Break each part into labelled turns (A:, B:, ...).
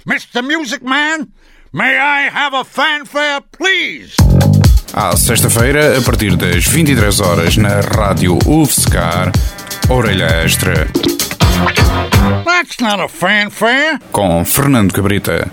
A: Mr. Music Man, may I have a fanfare, please?
B: À sexta-feira, a partir das 23 horas na rádio UFSCar, Orelha Extra.
A: That's not a fanfare.
B: Com Fernando Cabrita.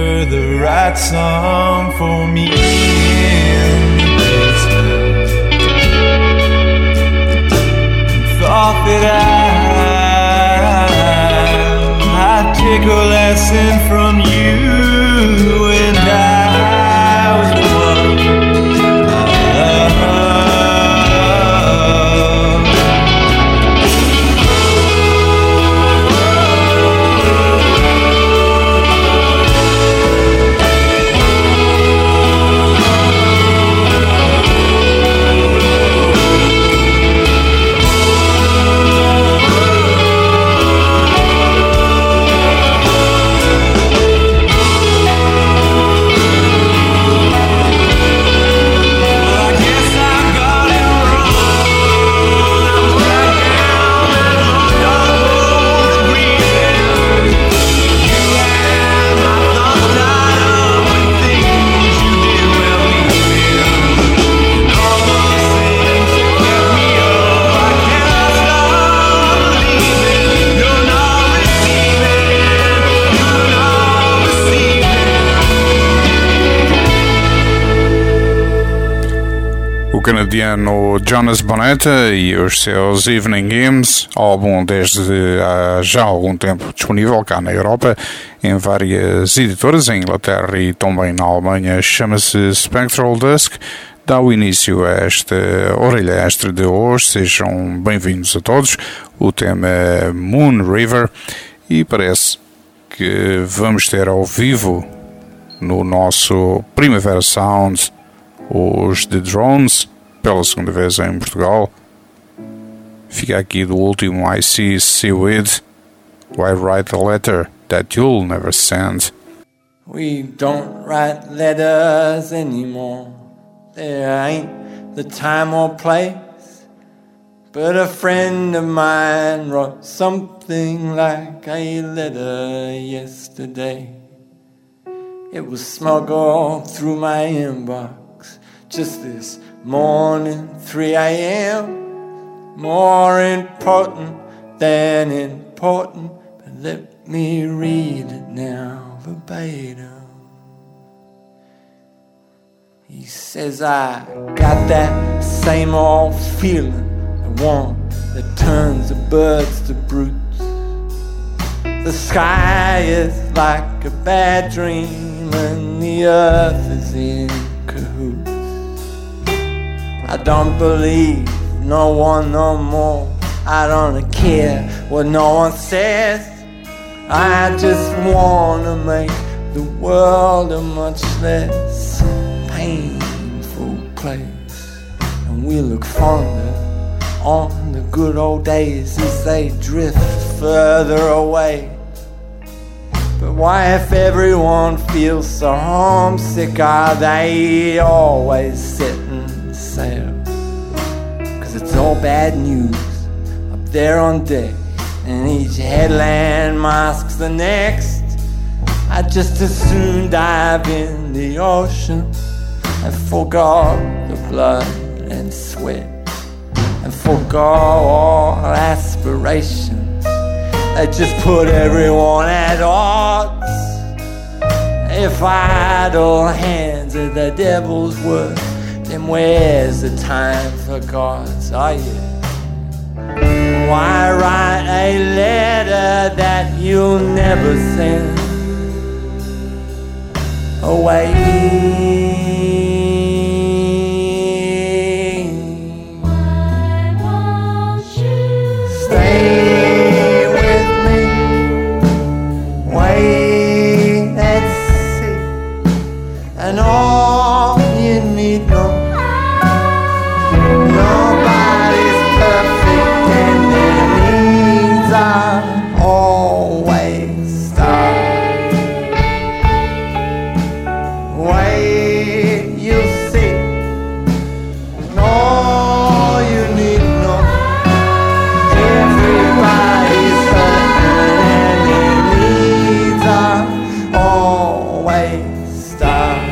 C: Song for me in the basement.
B: canadiano Jonas Bonetta e os seus Evening Hymns, álbum desde há já algum tempo disponível cá na Europa, em várias editoras, em Inglaterra e também na Alemanha. Chama-se Spectral Dusk. Dá o início a esta orelha extra de hoje. Sejam bem-vindos a todos. O tema é Moon River e parece que vamos ter ao vivo no nosso Primavera Sound os The Drones, pela segunda vez em Portugal. Fica aqui do último I See Seaweed, Why Write a Letter That You'll Never Send.
C: We don't write letters anymore. There ain't the time or place. But a friend of mine wrote something like a letter yesterday. It was smuggled through my inbox just this morning, 3 a.m. More important than important, but let me read it now verbatim. He says, I got that same old feeling, the one that turns the birds to brutes. The sky is like a bad dream and the earth is in cahoots. I don't believe no one no more. I don't care what no one says. I just wanna make the world a much less painful place. And we look fonder on the good old days as they drift further away. But why, if everyone feels so homesick, are they always setting sail? 'Cause it's all bad news up there on deck, and each headland masks the next. I'd just as soon dive in the ocean and forgot the blood and sweat, and forgot all aspirations. They just put everyone at odds. If idle hands are the devil's work, then where's the time for God's? Oh yeah. Why write a letter that you'll never send away? And all you need know, nobody's perfect and their needs are always starved. Wait, you'll see, and all you need know, everybody's hurting and their needs are always starved.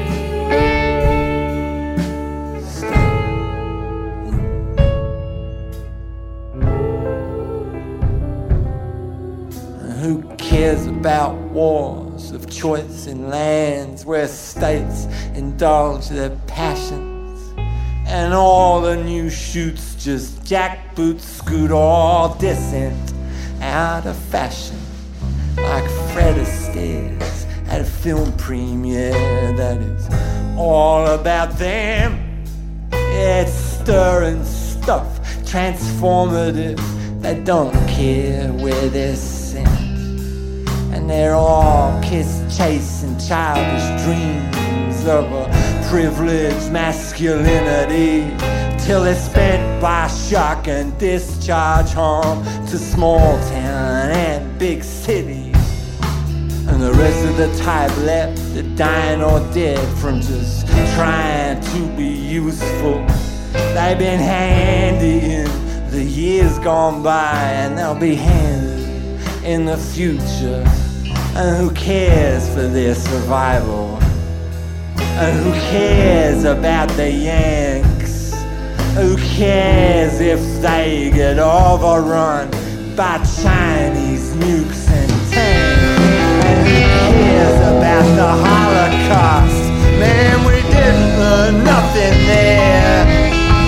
C: About wars of choice in lands where states indulge their passions, and all the new shoots just jackboot scoot all dissent out of fashion, like Fred Astaire at a film premiere that is all about them. It's stirring stuff, transformative, they don't care where they're sent. And they're all kiss-chasing childish dreams of a privileged masculinity, till they're spent by shock and discharge home to small town and big city. And the rest of the type left are dying or dead from just trying to be useful. They've been handy in the years gone by, and they'll be handy in the future. And who cares for their survival? And who cares about the Yanks? Who cares if they get overrun by Chinese nukes and tanks? And who cares about the Holocaust? Man, we didn't learn nothing there.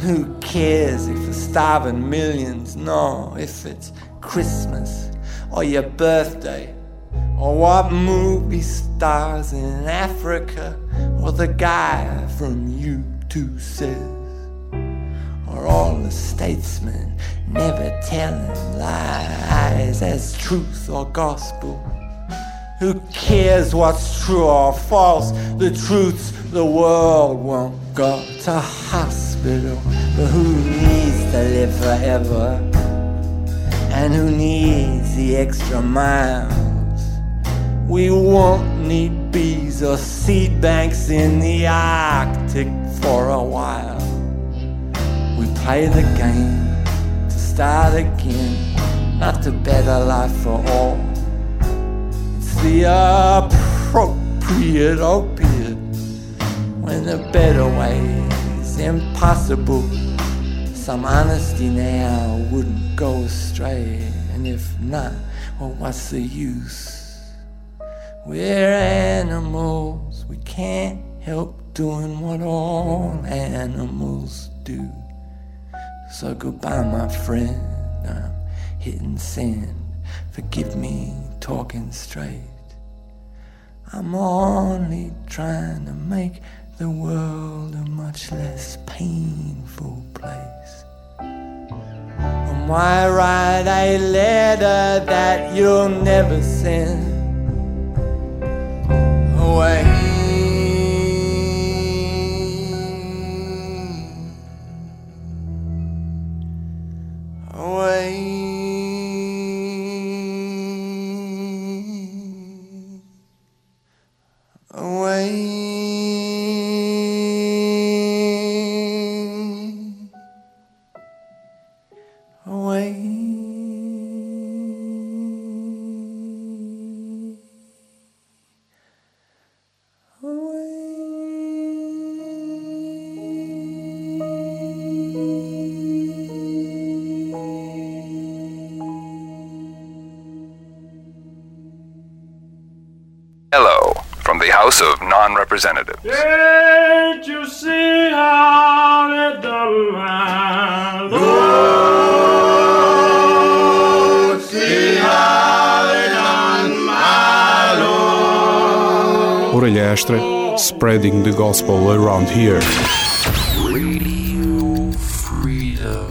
C: who cares if the starving millions know if it's Christmas or your birthday, or what movie stars in Africa, or the guy from U2 says, or all the statesmen never telling lies as truth or gospel. Who cares what's true or false? The truth's the world won't go to hospital. But who needs to live forever? And who needs the extra miles? We won't need bees or seed banks in the Arctic for a while. We play the game to start again, not to better life for all. The appropriate opiate when a better way is impossible. Some honesty now wouldn't go astray, and if not, well, what's the use? We're animals, we can't help doing what all animals do. So goodbye, my friend, I'm hitting sand. Forgive me talking straight. I'm only trying to make the world a much less painful place. And why write a letter that you'll never send away?
D: Hello, from the House of Non-Representatives.
E: Can't you see how they done my Lord? See how they done my Lord.
F: Orelha Extra, spreading the gospel around here.
D: Radio Freedom.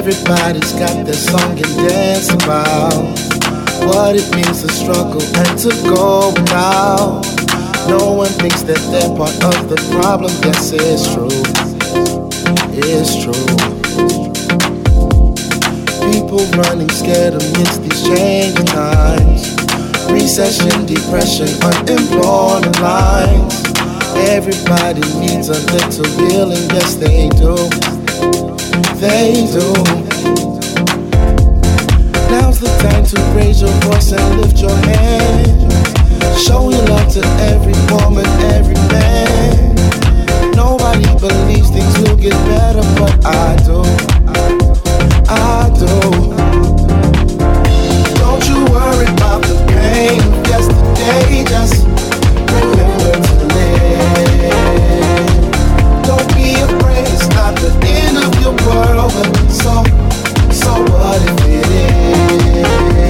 G: Everybody's got their song and dance about what it means to struggle and to go without. No one thinks that they're part of the problem. Yes, it's true. It's true. People running scared amidst these changing times. Recession, depression, unemployment lines. Everybody needs a little healing. Yes, they do. They do. Now's the time to raise your voice and lift your hand. Show your love to every woman, every man. Nobody believes things will get better, but I do. I do. Don't you worry about the pain of yesterday. Just remember to live. Don't be afraid, it's not the end of your world, but so what if it is?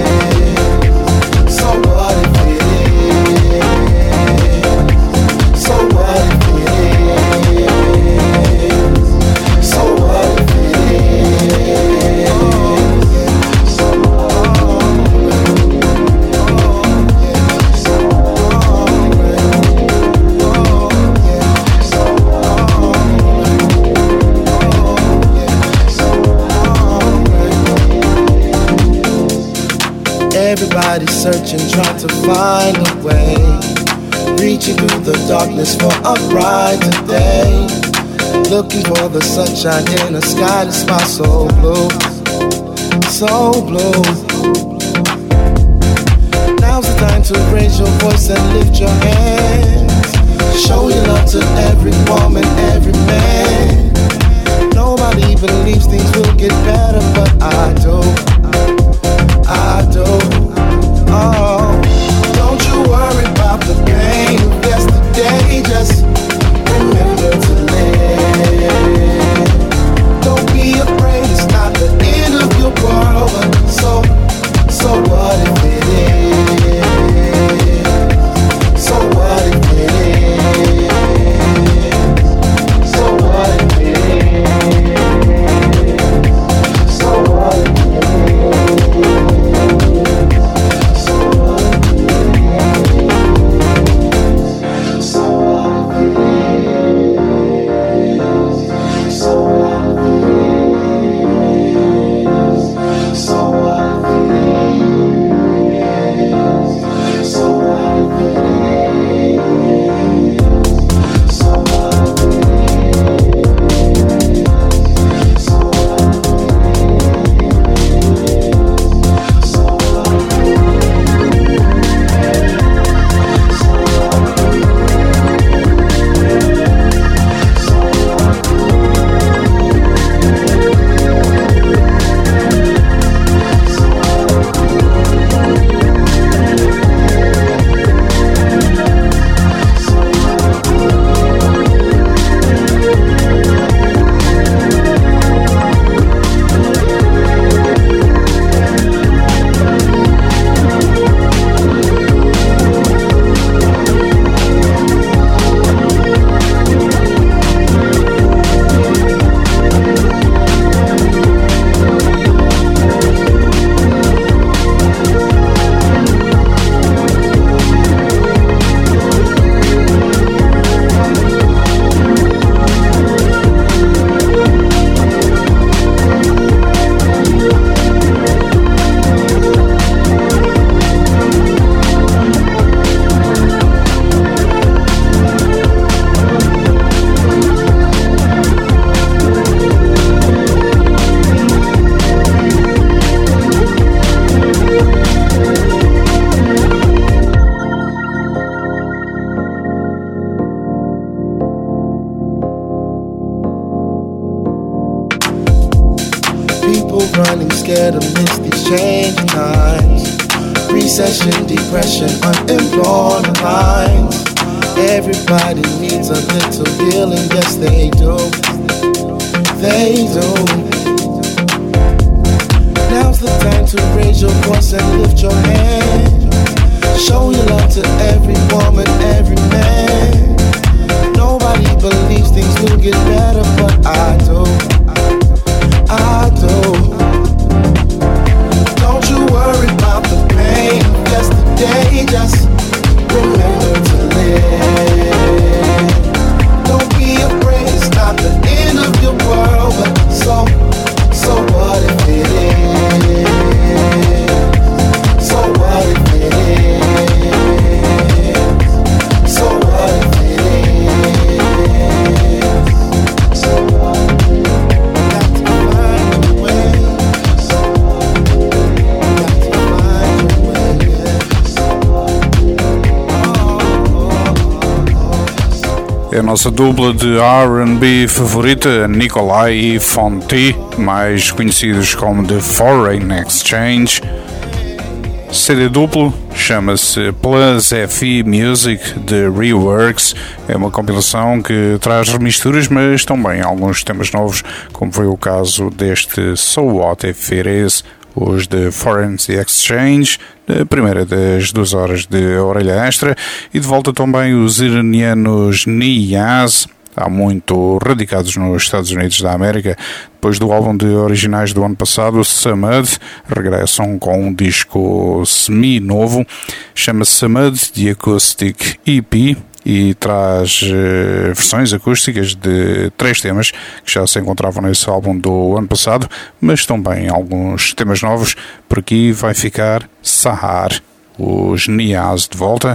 G: So what if it is? So what if it is? So what if it is? So everybody's searching, trying to find a way, reaching through the darkness for a brighter day, looking for the sunshine in a sky that's my so blue, so blue. Now's the time to raise your voice and lift your hands. Show your love to every woman, every man. Nobody believes things will get better, but I do. I do. Oh, don't you worry about the pain of yesterday. Just remember to live. Don't be afraid, it's not the end of your world. But so what if it is? So what if it is? So what if it is? So what if it is? Running scared amidst these changing times. Recession, depression, unemployment lines. Everybody needs a little healing. Yes, they do. They do. Now's the time to raise your voice and lift your hand. Show your love to every woman, every man. Nobody believes things will get better, but I do. I do.
B: a nossa dupla de R&B favorita, Nicolai e Fonte, mais conhecidos como The Foreign Exchange. CD duplo, chama-se Plus FE Music de Reworks. É uma compilação que traz remisturas, mas também alguns temas novos, como foi o caso deste So What If It Is, os de Foreign Exchange, a primeira das 2 horas de orelha extra, e de volta também os iranianos Niyaz, há muito radicados nos Estados Unidos da América. Depois do álbum de originais do ano passado, Samad, regressam com um disco semi-novo, chama-se Samad The Acoustic EP, e traz versões acústicas de 3 temas que já se encontravam nesse álbum do ano passado, mas também alguns temas novos. Por aqui vai ficar Sahar, os Niyaz de volta.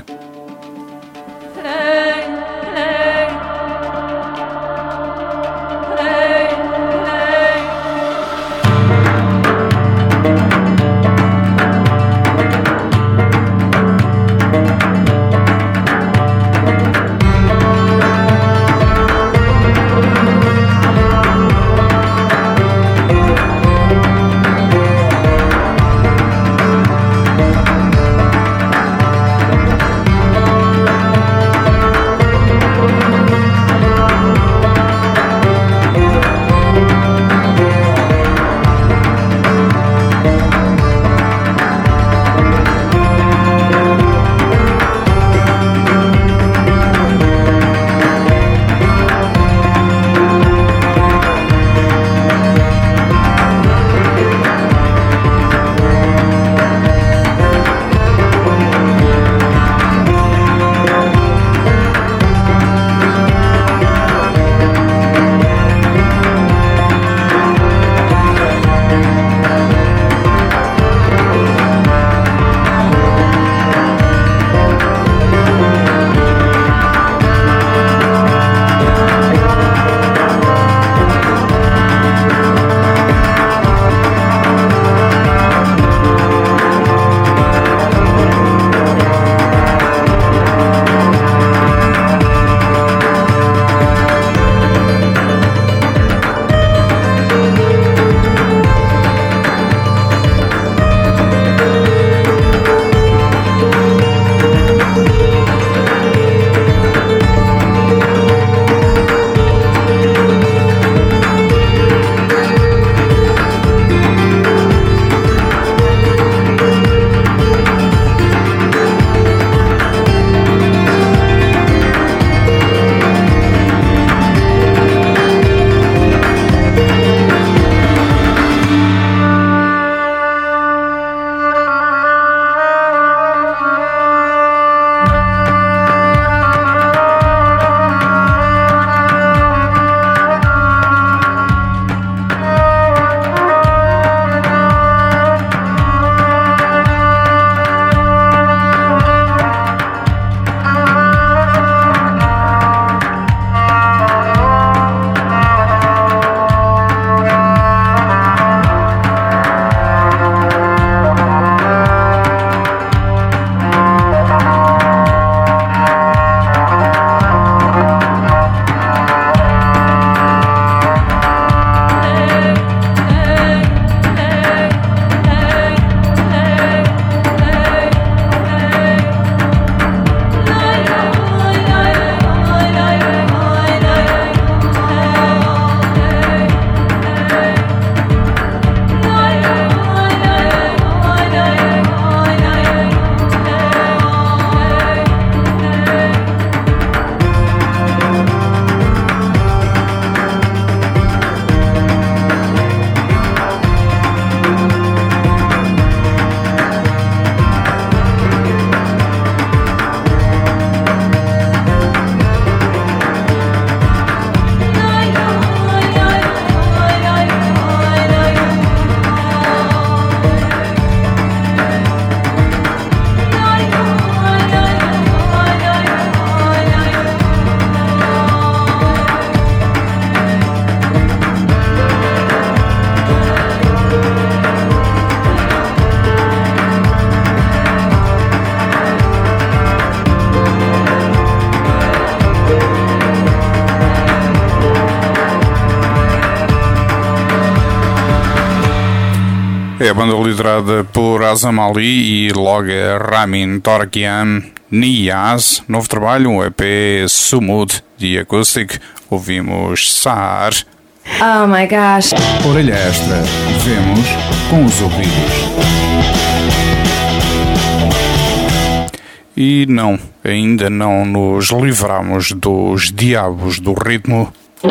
B: É a banda liderada por Azam Ali e logo Ramin Torakian Niyaz. Novo trabalho, um EP Sumud de Acoustic. Ouvimos Sahar.
H: Oh my gosh.
F: Orelha extra. Vemos com os ouvidos.
B: E não, ainda não nos livramos dos diabos do ritmo.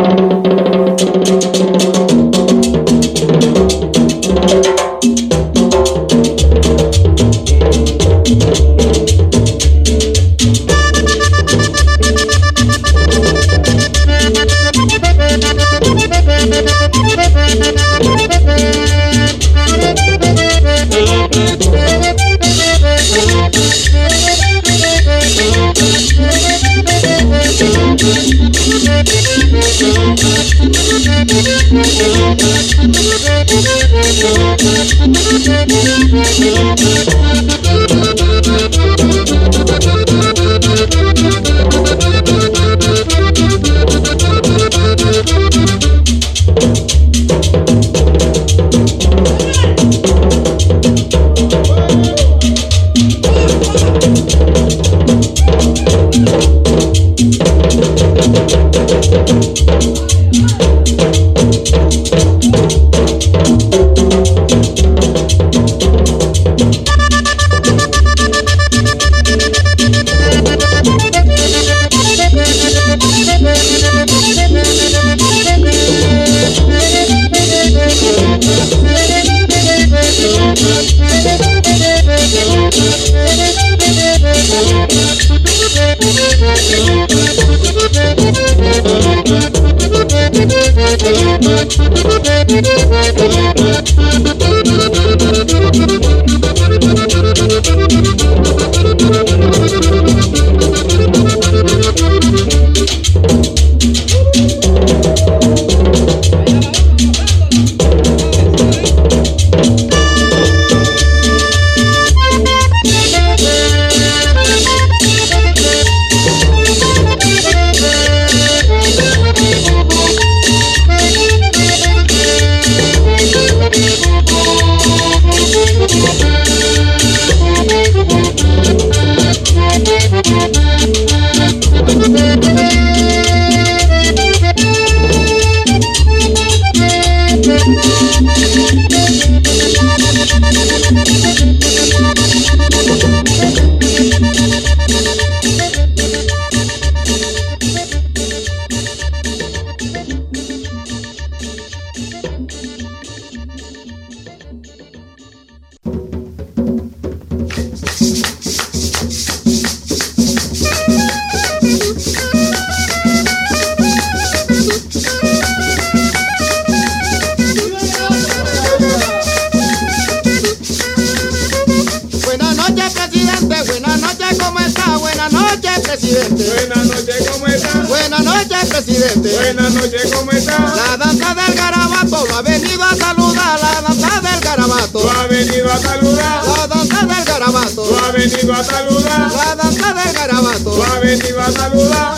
E: Buenas noches, ¿cómo está?
I: La danza del garabato lo ha venido a saludar, la danza del garabato.
E: Lo ha venido a saludar.
I: La danza del garabato.
E: Lo ha venido a saludar.
I: La danza del garabato.
E: Lo ha venido a saludar.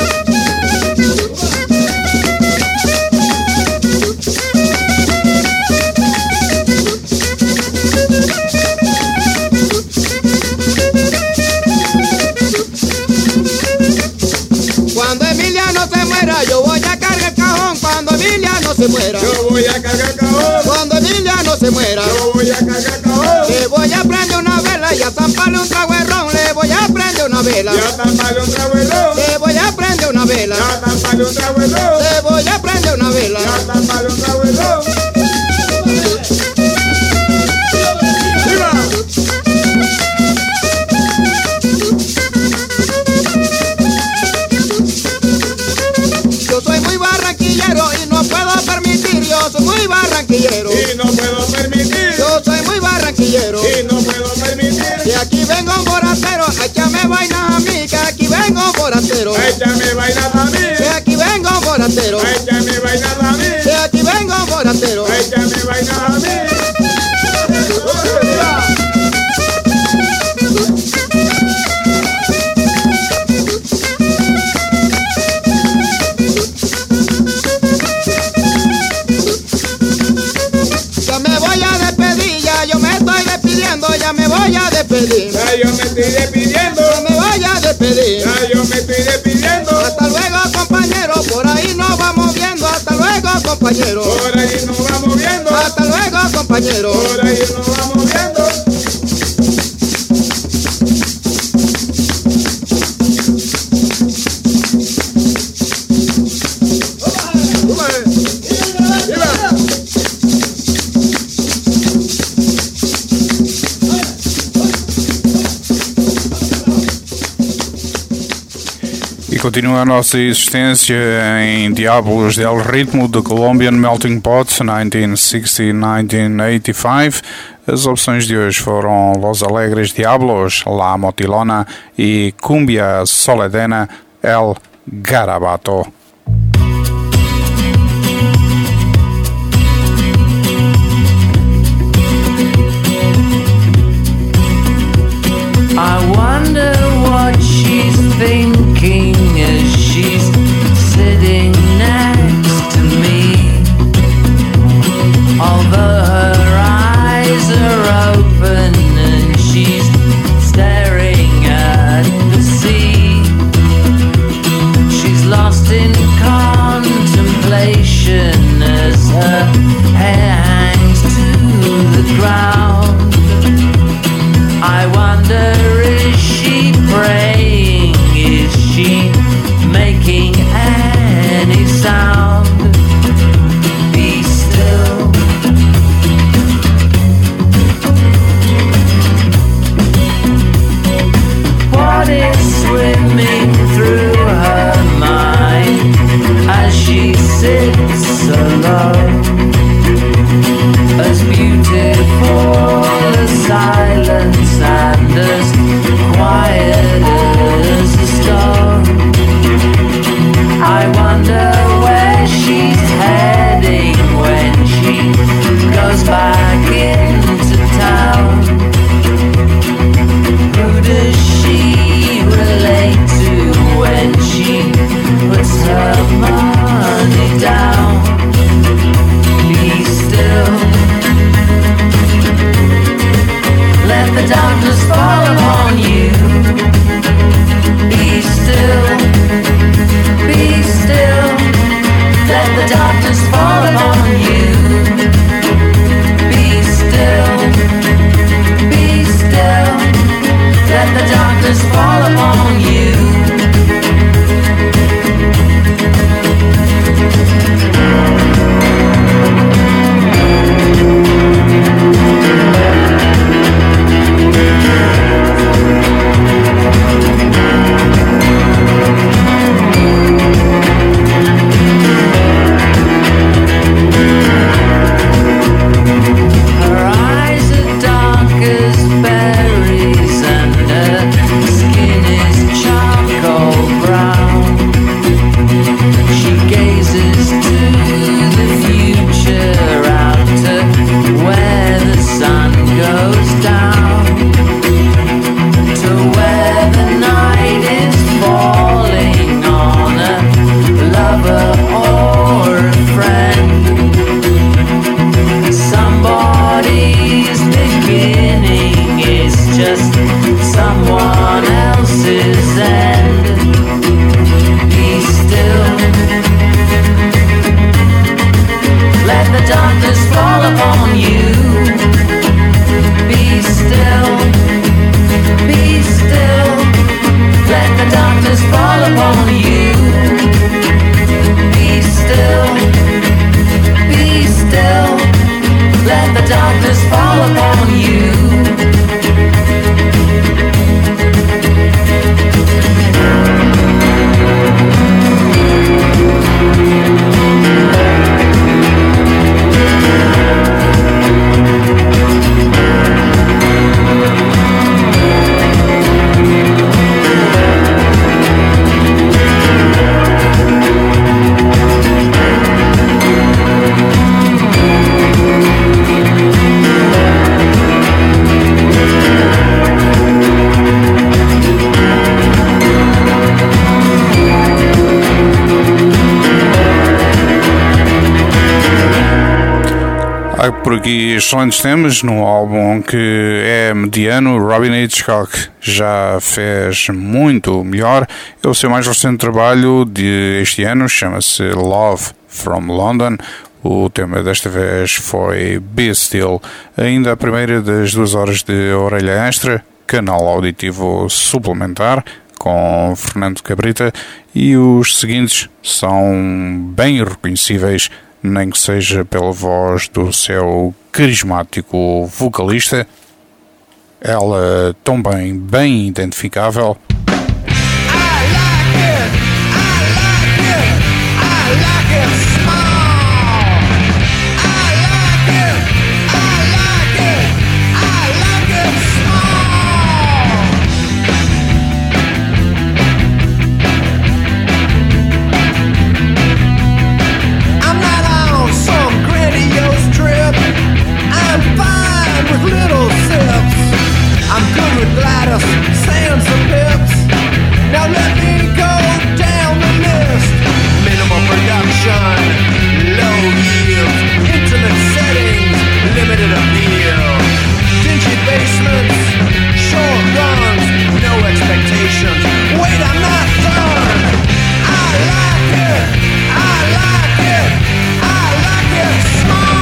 I: Cuando Emiliano se muera, yo voy a cargar el cajón. Cuando Emiliano se muera,
E: yo voy a cargar el cajón.
I: Cuando Emiliano se muera,
E: yo voy a cargar el cajón.
I: Le voy a prender una vela y a zamparle un trago de ron. Le voy a prender una vela.
E: Y a zamparle un trago de ron.
I: Le voy a prender una vela.
E: Y a zamparle un trago de ron.
I: Le voy a prender una vela.
E: Y a zamparle un trago de ron. ¡Viva!
I: Yo soy muy barranquillero y no puedo permitir. Yo soy muy barranquillero
E: y no puedo permitir.
I: Yo soy muy barranquillero
E: y no puedo permitir.
I: Que aquí vengo un forastero, échame vainas a mí. Que aquí vengo un forastero,
E: échame vainas a mí.
I: Que aquí vengo un forastero,
E: échame vainas a mí.
I: Que aquí vengo un forastero,
E: échame vainas a mí.
I: Ya me voy a despedir, ya yo me despedir.
E: Ya yo me estoy despidiendo.
I: No me vaya a despedir.
E: Ya yo me estoy despidiendo.
I: Hasta luego, compañero, por ahí nos vamos viendo. Hasta luego, compañero.
E: Por ahí nos vamos viendo.
I: Hasta luego, compañero.
E: Por ahí nos vamos viendo.
B: E continua a nossa existência em Diablos del Ritmo, The Colombian Melting Pot, 1960-1985. As opções de hoje foram Los Alegres Diablos, La Motilona e Cumbia Soledena, El Garabato.
J: I wonder what she's thinking as she's sitting next to me. Although her eyes are open and she's staring at the sea, she's lost in contemplation as her hair hangs to the ground. I wonder, is she praying? Is she making any sound? Be still. What is swimming through her mind as she sits alone? As beautiful as silence and as quiet as a stone. I wonder where she's heading when she goes back into town. Who does she relate to when she puts her money down? Be still. Let the darkness fall upon you. Be still, be still. Let the darkness fall upon you. Be still, be still. Let the darkness fall upon you.
B: Há por aqui excelentes temas no álbum que é mediano. Robin Hitchcock já fez muito melhor. É o seu mais recente trabalho de este ano, chama-se Love from London. O tema desta vez foi Be Still, ainda a primeira das 2 horas de orelha extra, canal auditivo suplementar, com Fernando Cabrita, e os seguintes são bem reconhecíveis, nem que seja pela voz do seu carismático vocalista, ela também bem identificável.
K: Little sips, I'm good with Gladys, Sands and Pips. Now let me go down the list. Minimal production, low yields, intimate settings, limited appeal. Dingy basements, short runs, no expectations. Wait, I'm not done. I like it, I like it, I like it small.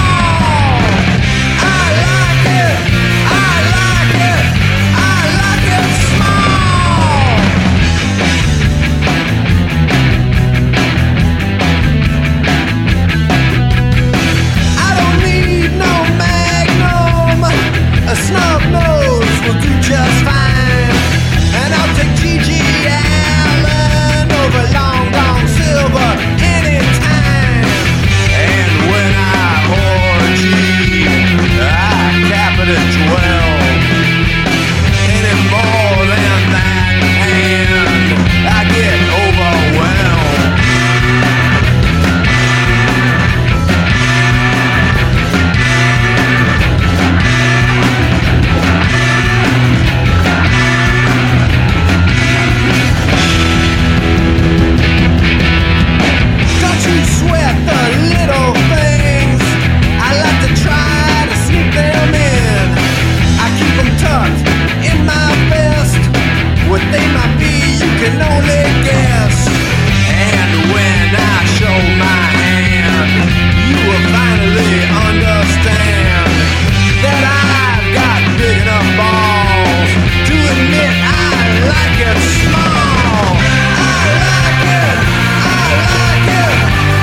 K: Snub nose will do just fine. And I'll take G.G. Allen over Long Gone Silver anytime. And when I orgy, I cap it at 12. Any more than that, and I get overwhelmed. Sweat the little things. I like to try to sneak them in. I keep them tucked in my vest. What they might be, you can only guess. And when I show my hand, you will finally understand that I've got big enough balls to admit I like it small. I like it, I like it.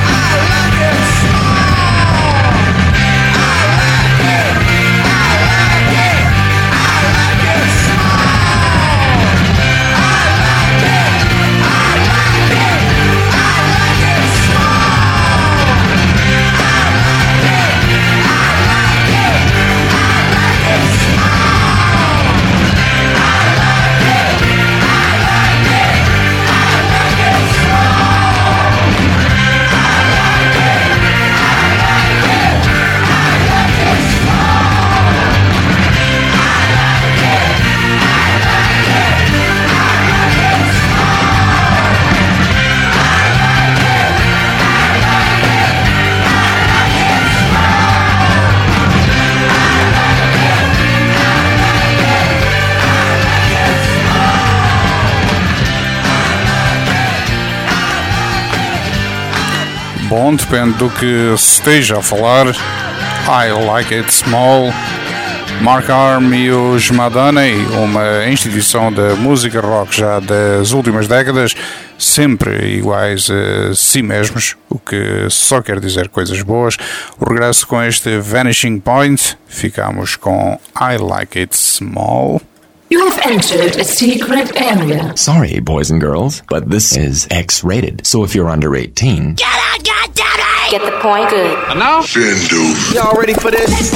B: Bom, depende do que se esteja a falar. I Like It Small, Mark Arm e os Madonna, uma instituição da música rock já das últimas décadas, sempre iguais a si mesmos, o que só quer dizer coisas boas. O regresso com este Vanishing Point, ficamos com I Like It Small.
L: You have entered a secret area.
M: Sorry, boys and girls, but this is X-rated. So if you're under 18...
L: Get out, goddammit! Get the point? Good.
A: Enough? Shindu.
K: Y'all ready for this?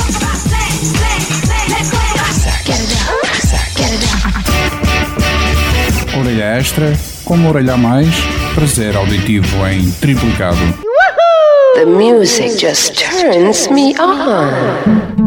L: Get it down. Get it down.
B: Orelha extra, como orelha a mais, prazer auditivo em triplicado.
L: The music just turns me on.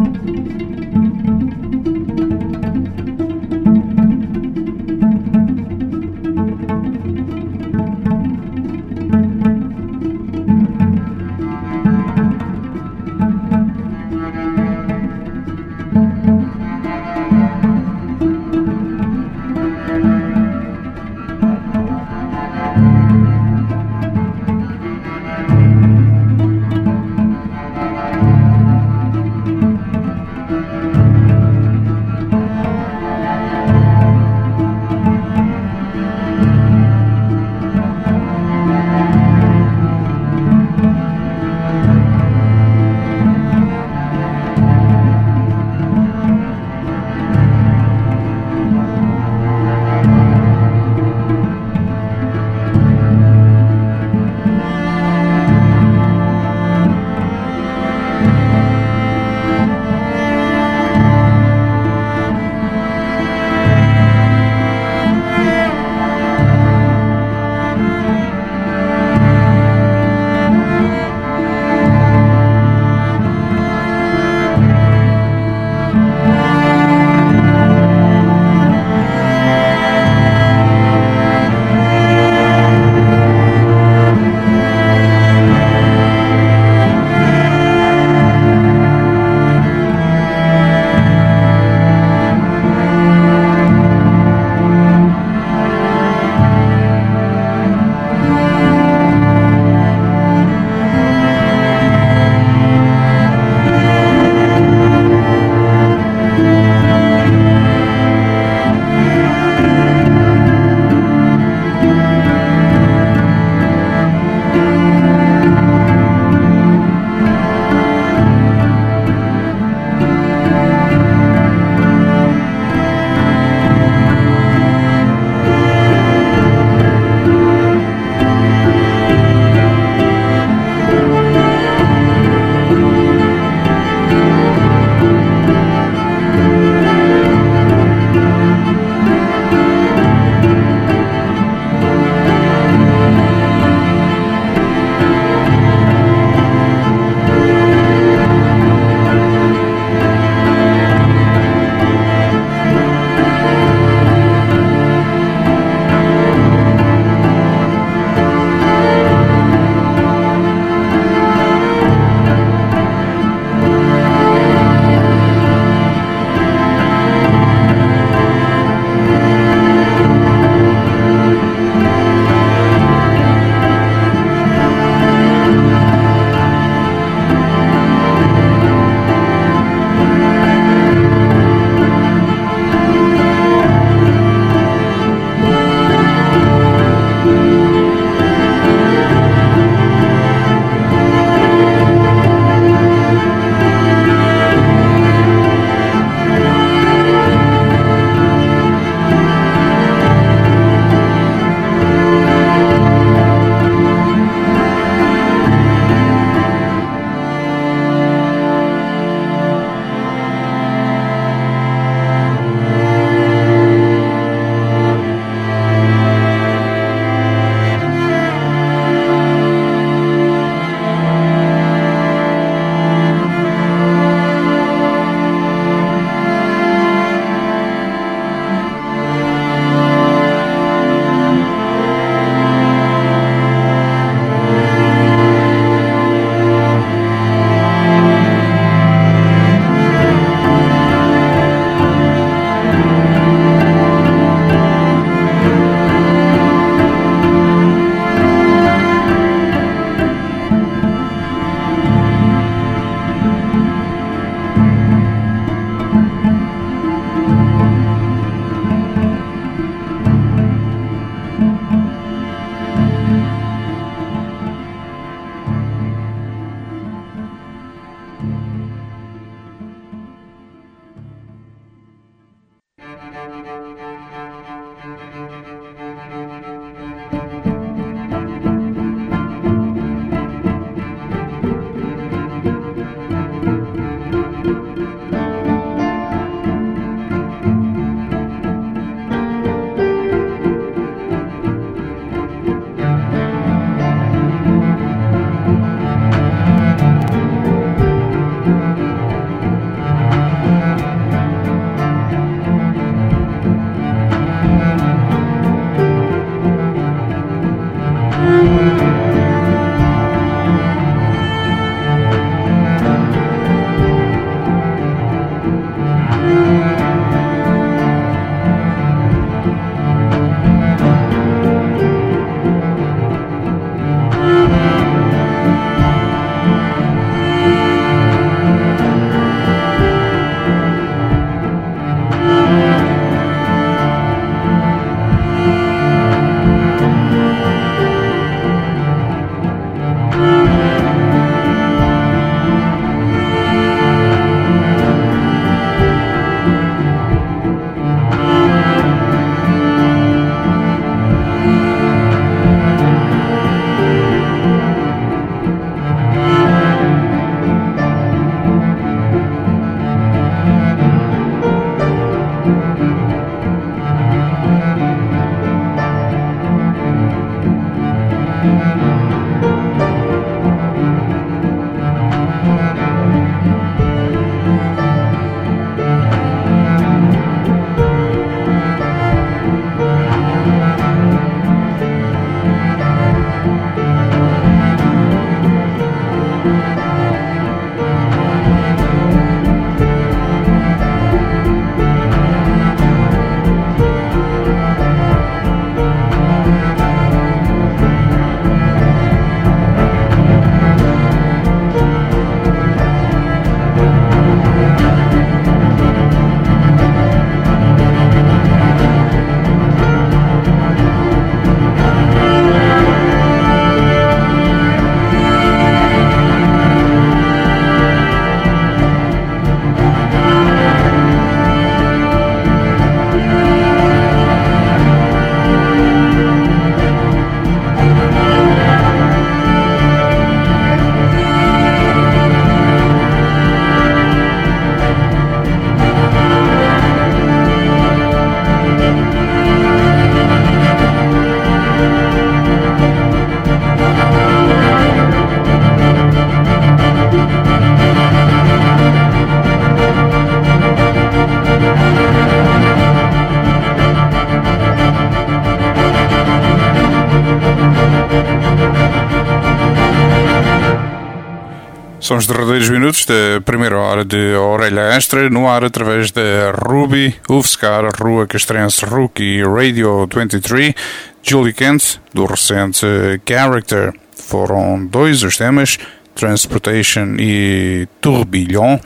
B: São os derradeiros minutos da primeira hora de Orelha Extra, no ar através da Ruby, UFSCar, Rua Castrense Rookie Radio 23, Julie Kent, do recente Character. Foram dois os temas, Transportation e Tourbillon,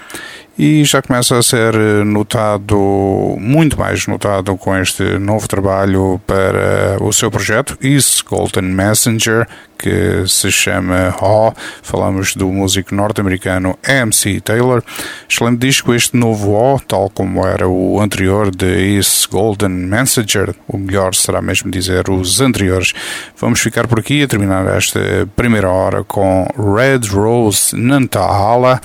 B: e já começa a ser notado, muito mais notado com este novo trabalho para o seu projeto, Is Golden Messenger, que se chama Ho. Falamos do músico norte-americano MC Taylor. Excelente disco este novo Ho, tal como era o anterior de Is Golden Messenger. O melhor será mesmo dizer os anteriores. Vamos ficar por aqui a terminar esta primeira hora com Red Rose Nantahala.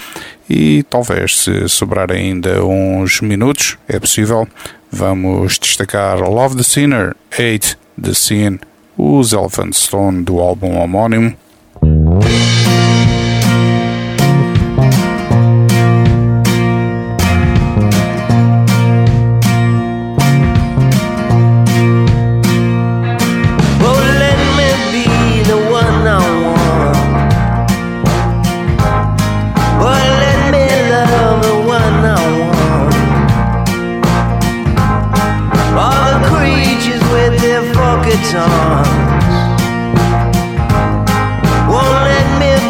B: E talvez, se sobrar ainda uns minutos, é possível, vamos destacar Love the Sinner, Hate the Scene, os Elephant Stone do álbum homónimo.
N: Won't let me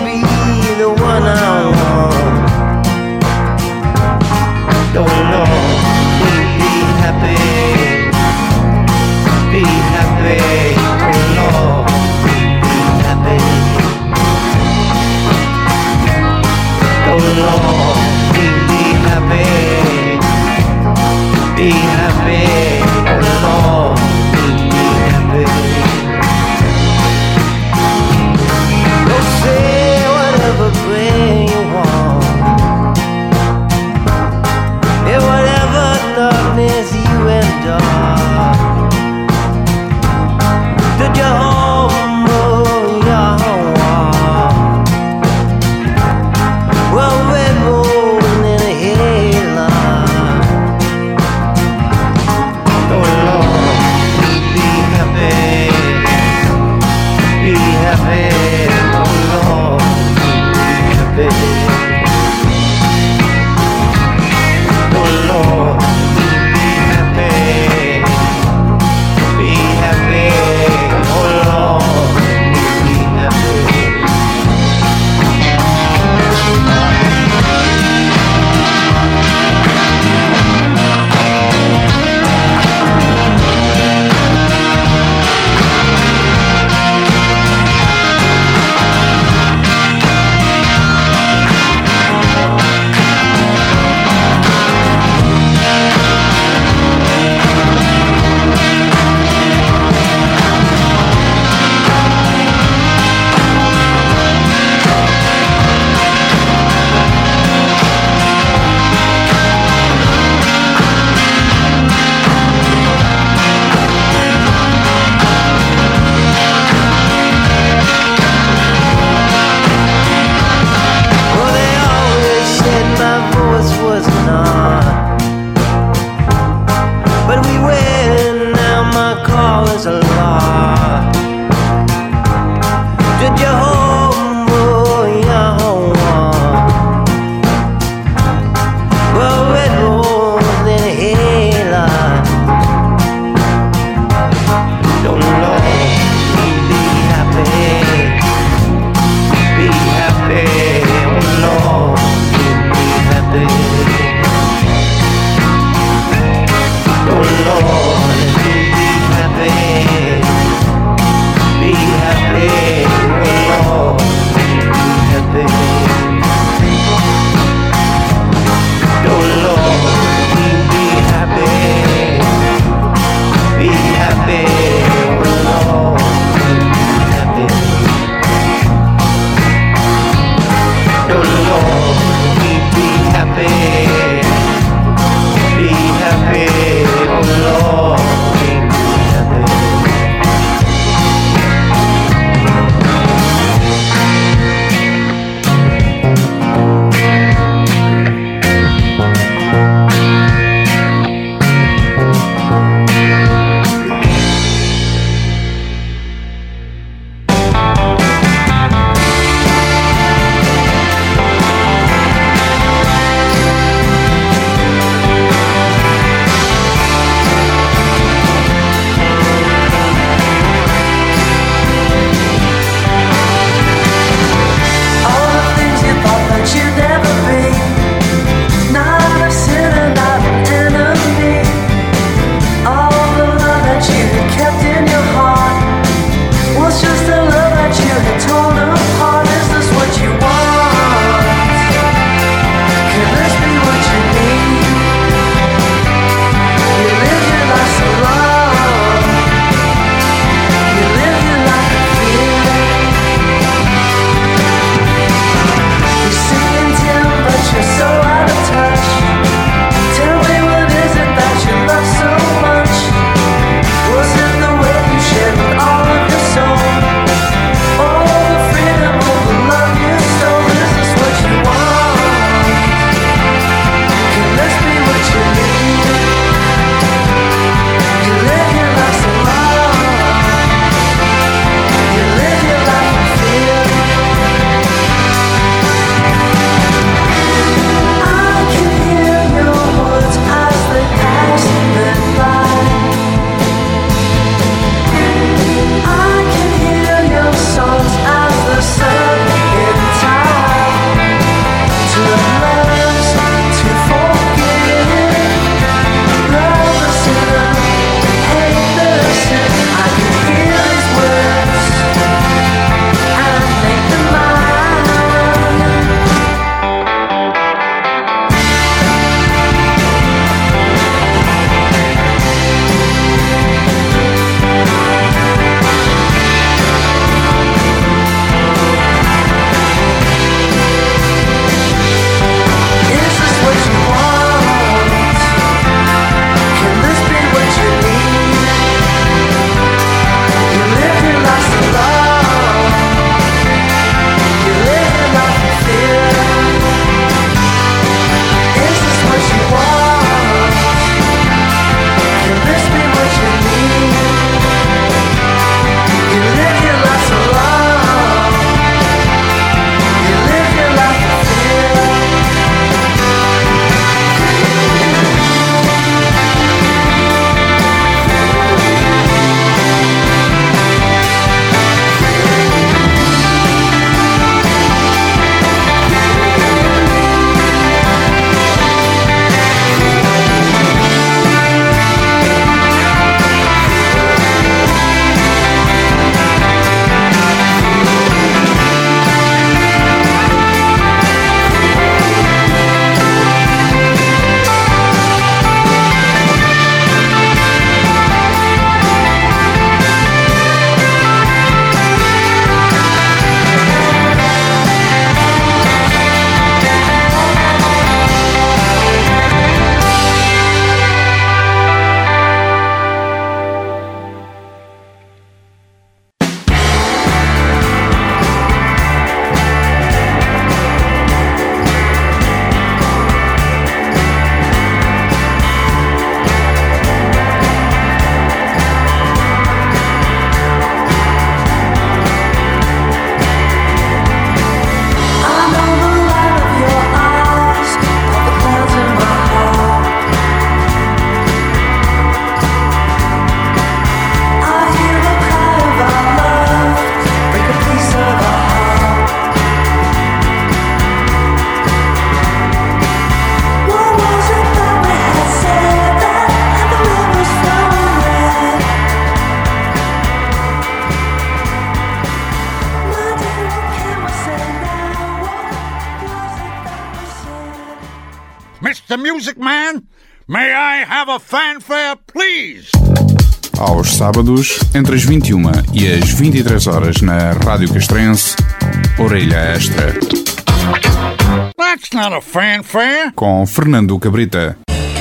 A: That's the music, man. May I have a fanfare, please?
B: Aos sábados, entre as 21 e as 23 horas na Rádio Castrense, Orelha Extra.
A: That's not a fanfare.
B: Com Fernando Cabrita.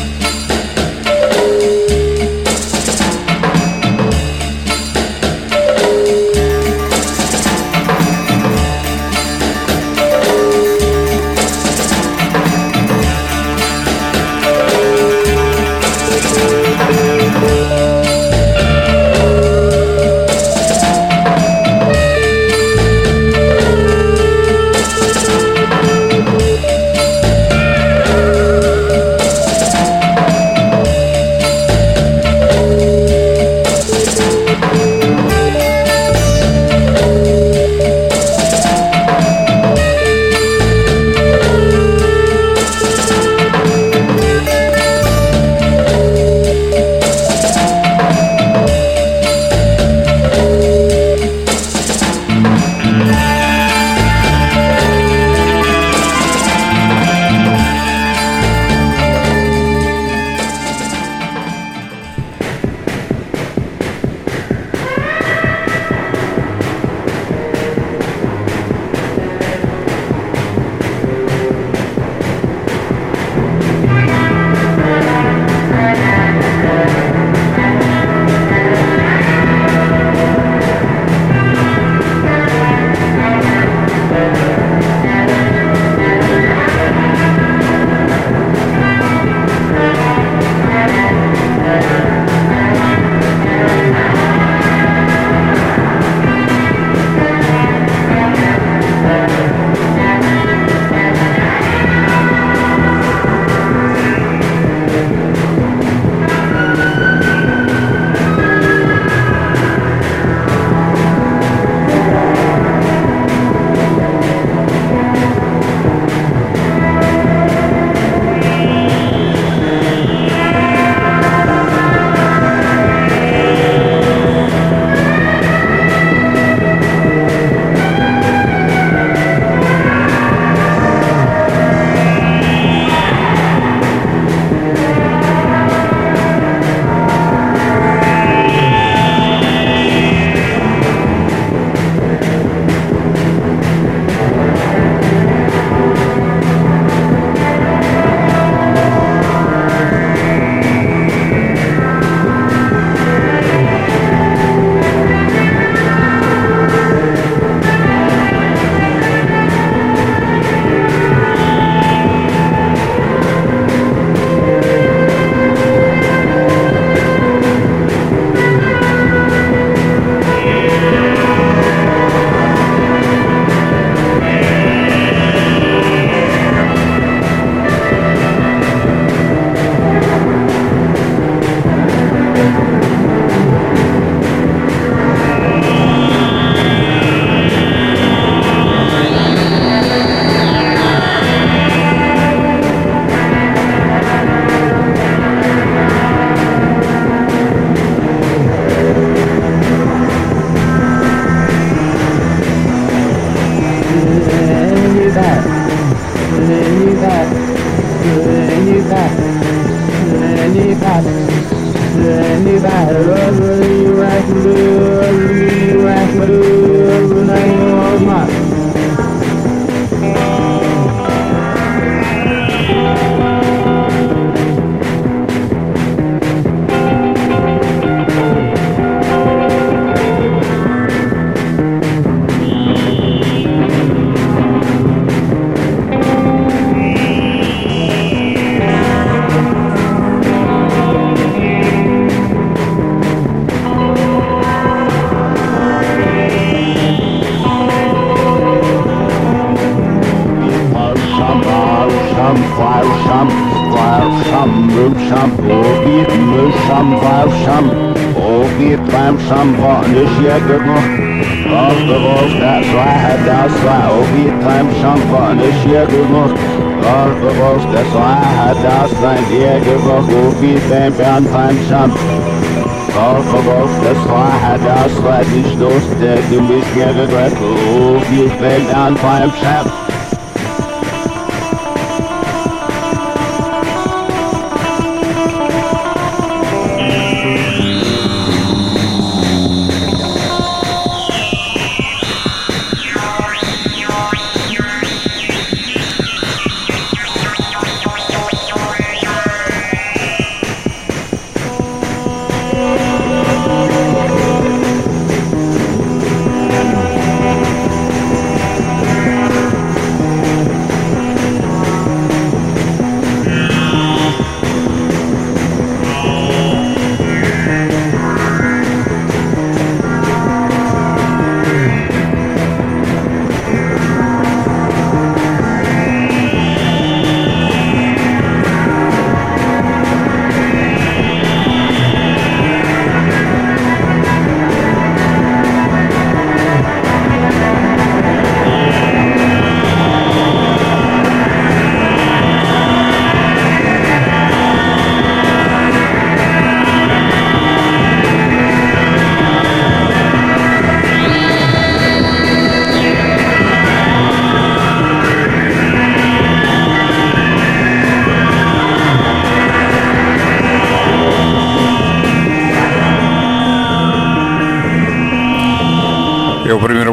N: Du bist mir gegrät, oh, wie fällt an beim Chef.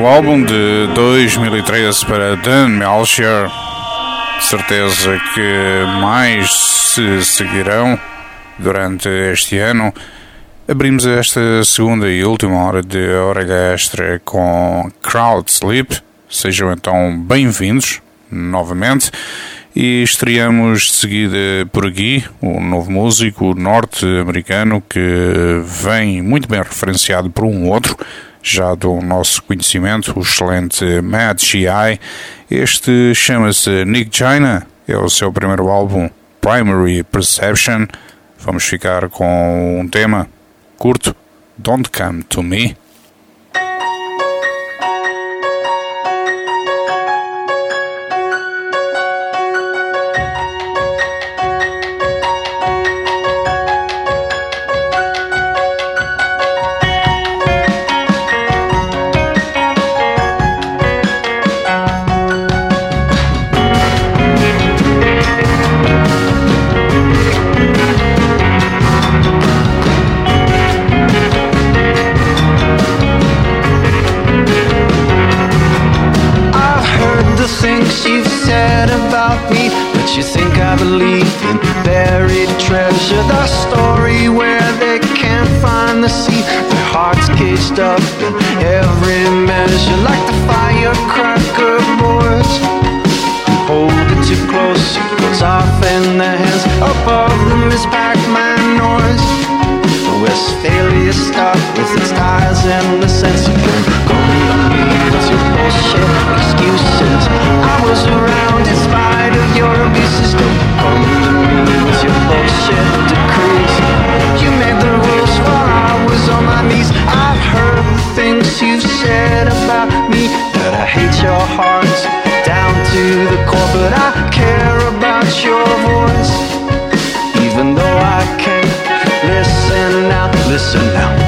B: no álbum de 2013 para Dan Melchior. Certeza que mais se seguirão durante este ano. Abrimos esta segunda e última hora de hora extra com Crowd Sleep. Sejam então bem-vindos novamente. E estreamos de seguida por aqui um novo músico norte-americano que vem muito bem referenciado por um outro, já do nosso conhecimento, o excelente Mad G.I. Este chama-se Nick China, é o seu primeiro álbum, Primary Perception. Vamos ficar com um tema curto, Don't Come To Me.
K: You think I believe in buried treasure, the story where they can't find the sea, their hearts caged up in every measure, like the firecracker boys who hold it too close, it goes off in their hands. Above them is Pac-Man noise, Westphalia stuck with its ties and the sense you can go to me with your bullshit excuses. I was around in spite of your abuses. Don't come to me with your bullshit decrees. You made the rules while I was on my knees. I've heard the things you've said about me, that I hate your heart down to the core, but I care about your voice, even though I can't. Listen now, listen now.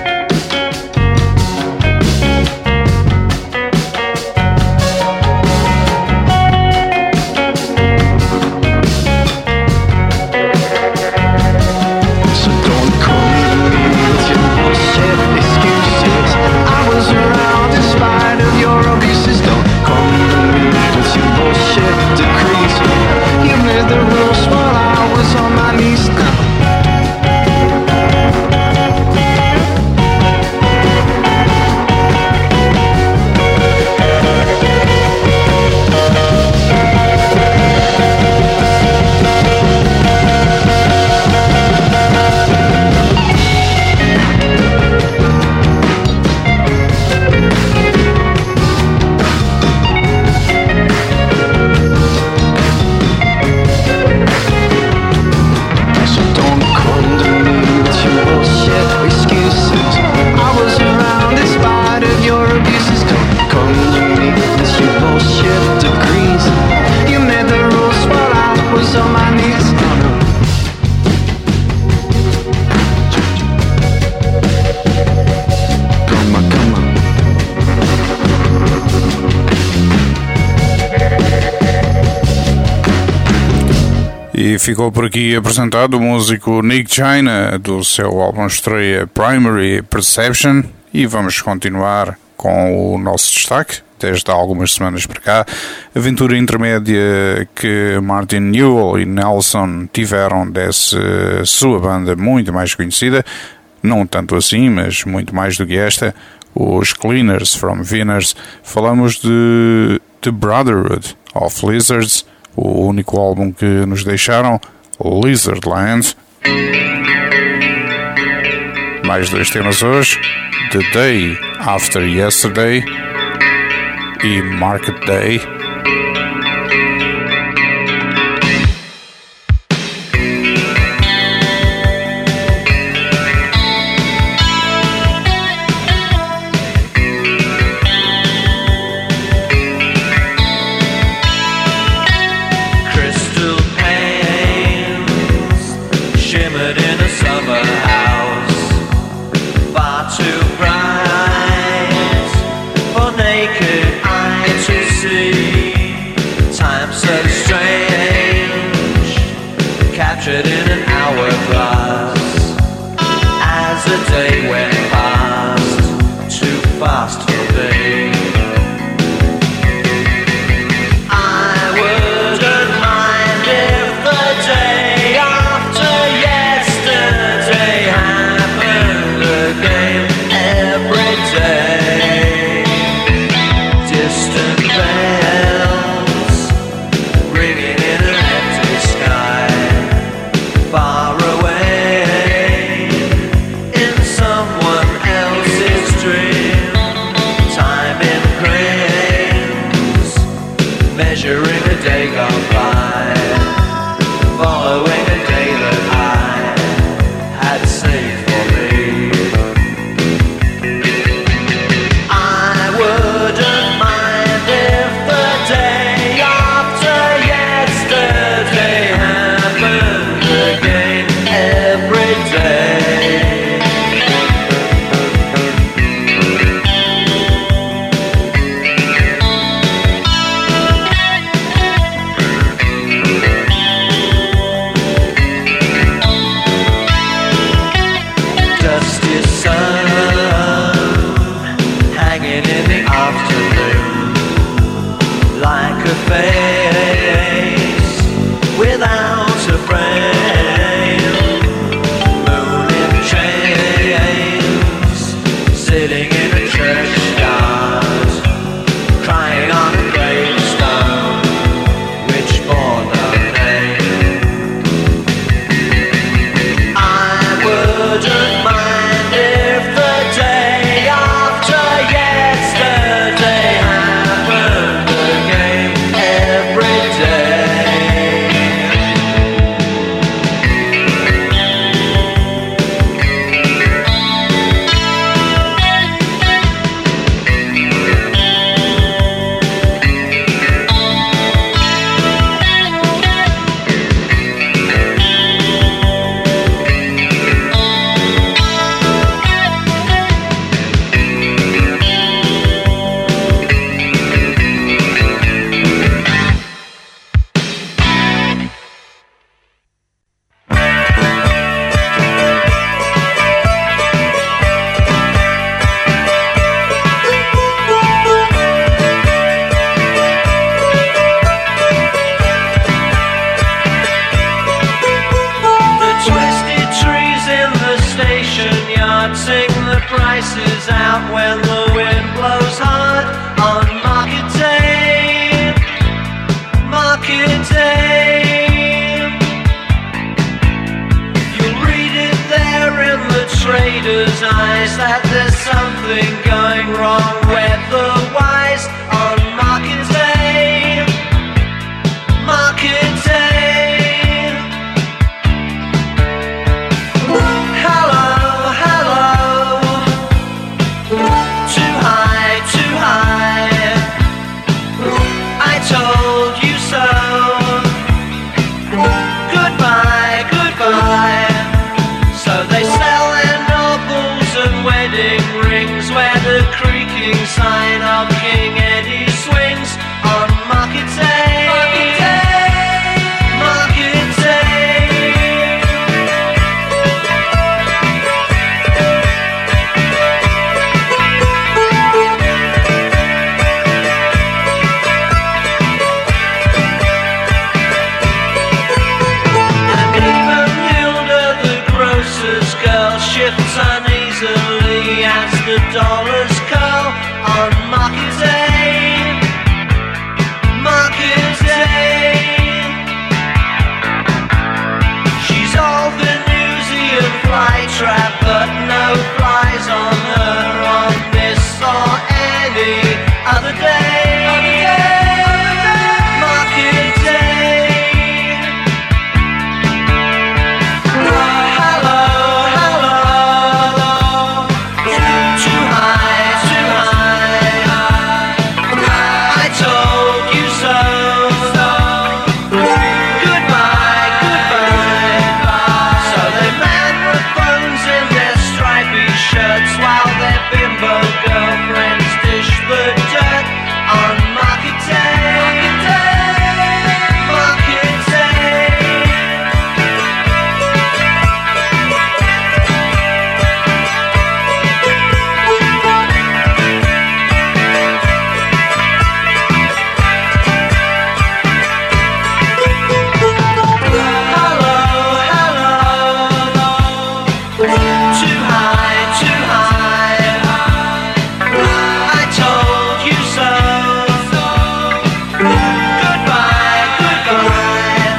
K: So don't come to me with your bullshit excuses. I was around in spite of your abuses. Don't come to me with your bullshit decrees. You made the rules while I was on my knees now.
B: E ficou por aqui apresentado o músico Nick China, do seu álbum estreia Primary Perception, e vamos continuar com o nosso destaque, desde há algumas semanas para cá, a aventura intermédia que Martin Newell e Nelson tiveram dessa sua banda muito mais conhecida, não tanto assim, mas muito mais do que esta, os Cleaners from Venus. Falamos de The Brotherhood of Lizards, o único álbum que nos deixaram, Lizardland. Mais dois temas hoje, The Day After Yesterday e Market Day.
O: captured in an hourglass. As the day went past, too fast for me. prices out when the wind blows hard on market day. Market day. You'll read it there in the trader's eyes that there's something going wrong weather-wise on market day. Market day. Hello, hello. Too high, too high. I told you so. Goodbye, goodbye. So they sell their nobles and wedding rings where the creaking sign of King Eddie swings on market day. Market day. Market day. And even Hilda, the grocer's girl, shifts uneasily as the dollars curl on market day. Market day. She's all Venusi and flytrap, but no flies on her on this or any other day. Market day. Hello, hello. Too high, too high. I told you so. Goodbye, goodbye. So they man with bones in their stripy shirts while their bimbo girlfriends dish the dirt on market day. Market day. Hello, hello. Too high, too high. I told you so. Goodbye, goodbye.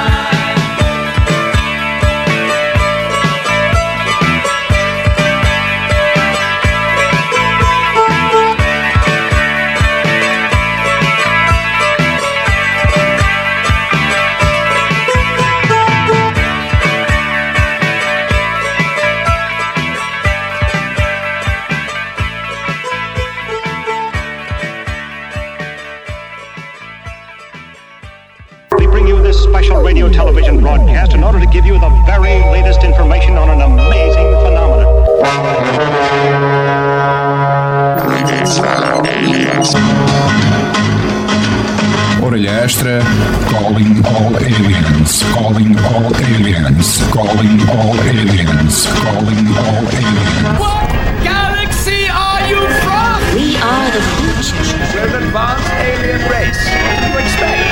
P: We bring you this special radio television broadcast in order to give you the very latest information on an amazing phenomenon.
B: Orelha extra, calling all aliens, calling all aliens, calling all aliens, calling all aliens.
E: What galaxy are you from?
L: We are the future.
E: We're an advanced alien race. What do you expect?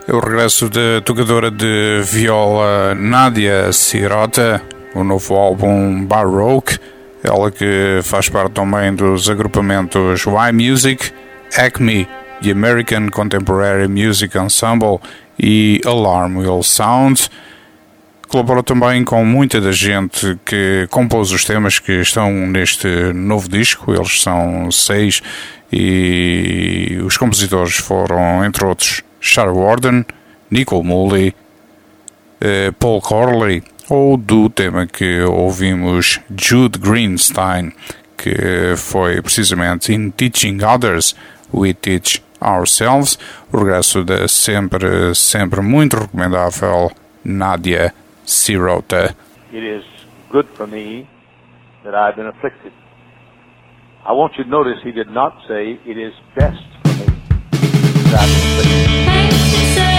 B: É o regresso da tocadora de viola Nadia Sirota, o novo álbum Baroque, ela que faz parte também dos agrupamentos Y-Music, Acme, The American Contemporary Music Ensemble e Alarm Will Sound. Colabora também com muita da gente que compôs os temas que estão neste novo disco. Eles são 6 e os compositores foram, entre outros, Shara Warden, Nicole Mully, Paul Corley, ou do tema que ouvimos, Jude Greenstein, que foi precisamente In Teaching Others, We Teach Ourselves, o regresso da sempre muito recomendável Nadia Sirota.
Q: It is good for me that I've been afflicted. I want you to notice he did not say it is best for me that I've been afflicted.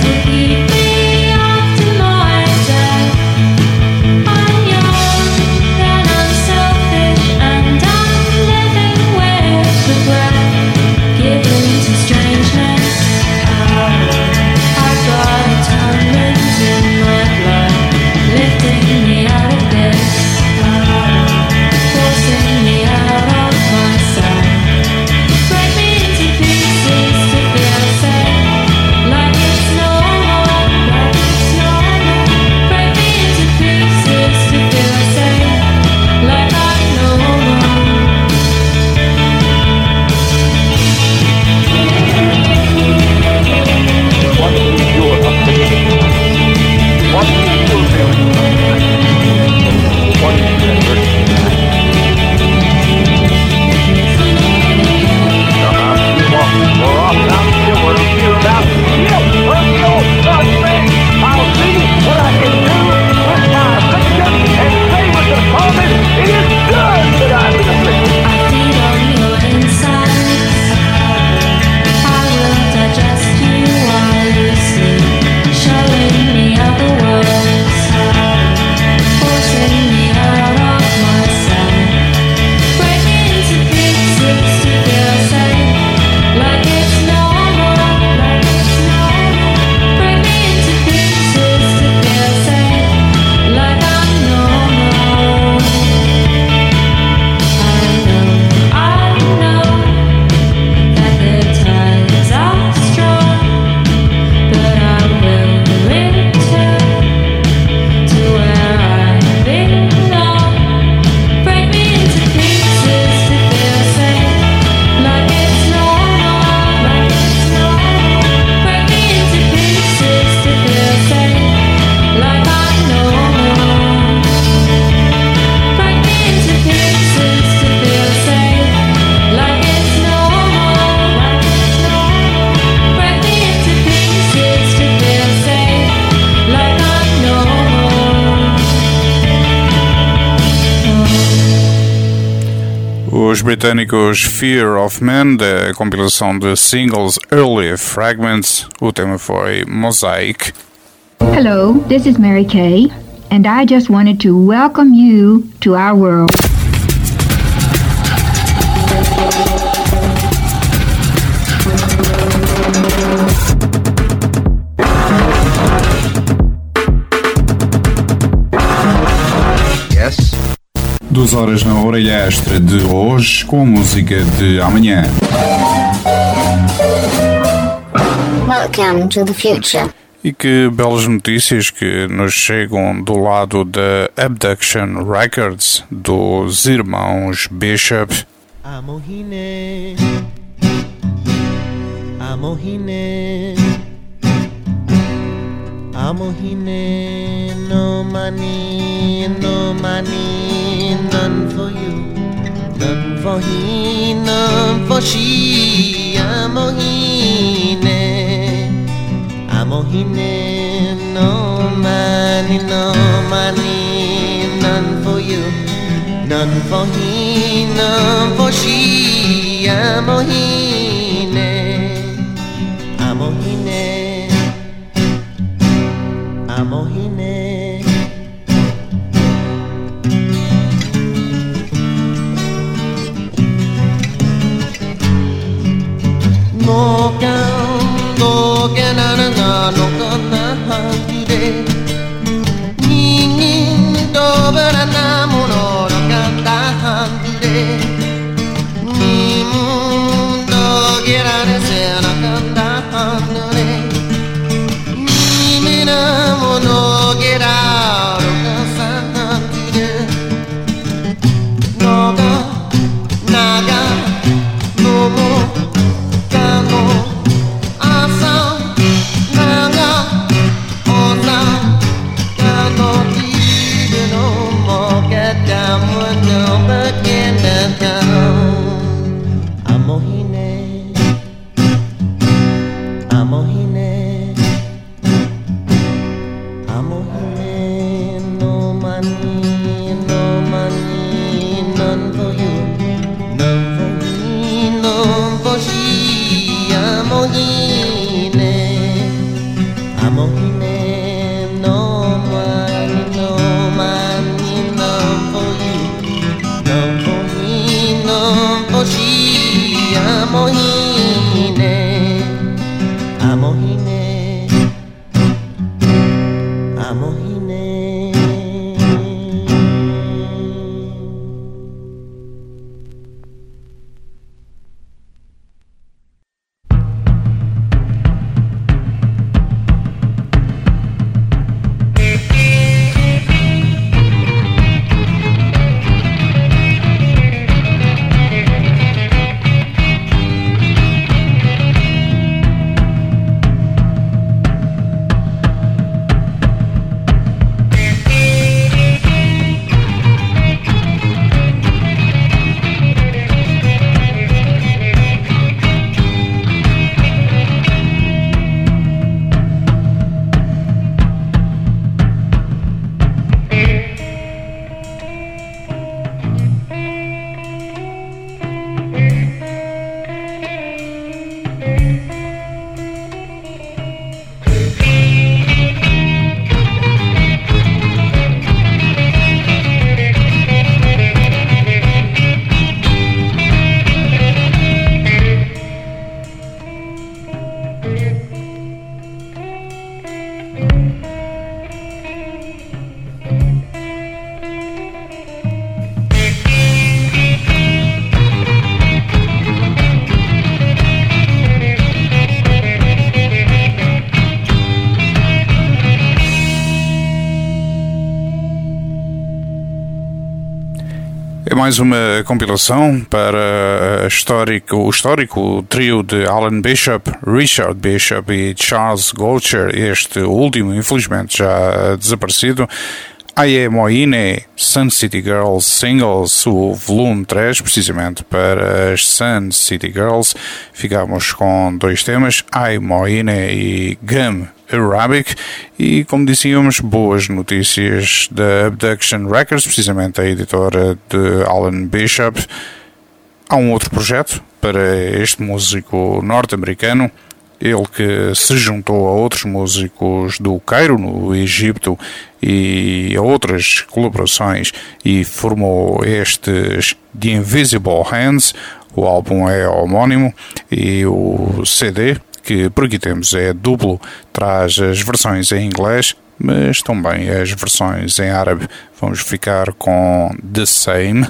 B: Os britânicos Fear of Men, da compilação de singles Early Fragments, o tema foi Mosaic.
R: Hello, this is Mary Kay, and I just wanted to welcome you to our world.
Q: Yes.
B: 2 horas na orelha extra de hoje com a música de amanhã.
L: Welcome to the future.
B: E que belas notícias que nos chegam do lado da Abduction Records, dos irmãos Bishop.
K: Amohine, Amohine, Amohine, no money, none for you, none for he, none for she. Amohine, Amohine, no money, none for you, none for he, none for she. Amohine, Amohine, Amohine. Mogan, Mogan, のかなはずで人間とぶらなもののかったはずでにむんとげられせなかったはずでにめなものげらのかさはずでのがながのもかの朝長おさかのちるのもかたむのばけなかあもひねあもひねあもひねのまにのまになんというなんというなんとしあもひねあもひねのまにのまになんというなんというなんとしあもひねあもひねあもひね
B: É mais uma compilação para o histórico trio de Alan Bishop, Richard Bishop e Charles Goucher, este último infelizmente já desaparecido. Aye Moine, Sun City Girls Singles, o volume 3, precisamente para as Sun City Girls. Ficamos com dois temas, Aye Moine e Gum Arabic, e como dizíamos, boas notícias da Abduction Records, precisamente a editora de Alan Bishop. Há um outro projeto para este músico norte-americano, ele que se juntou a outros músicos do Cairo, no Egito, e a outras colaborações, e formou estes The Invisible Hands. O álbum é homónimo e o CD, que por aqui temos, é duplo, traz as versões em inglês, mas também as versões em árabe. Vamos ficar com The Same.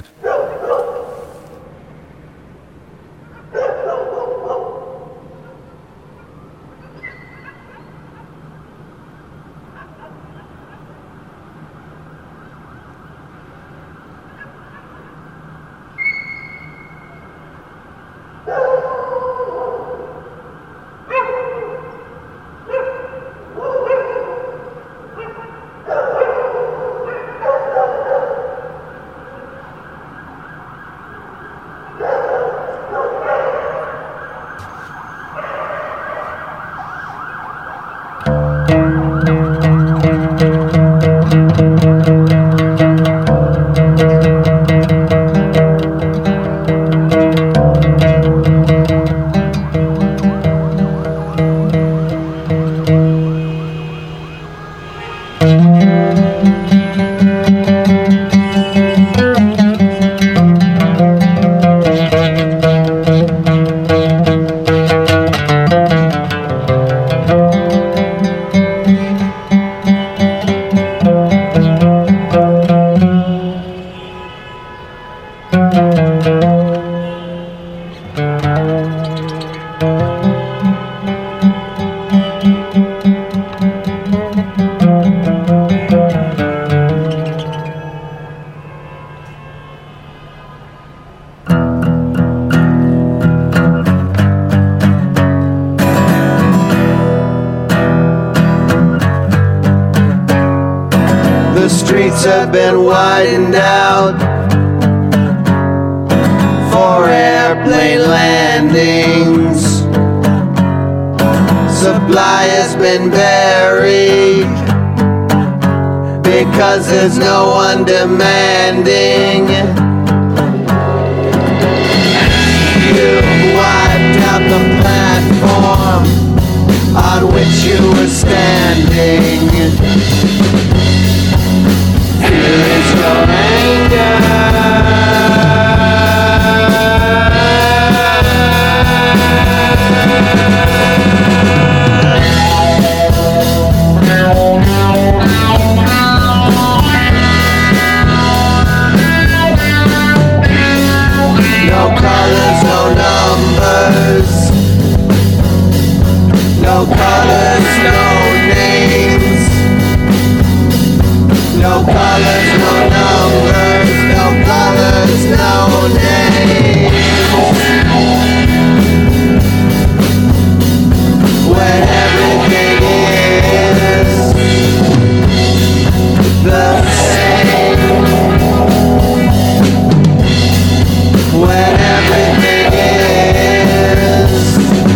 K: streets have been widened out for airplane landings. Supply has been buried because there's no one demanding. You wiped out the platform on which you were standing. Here is your anger. No colors, no numbers. No colors, no names. No colors, no numbers. No colors, no names. When everything is the same. When everything is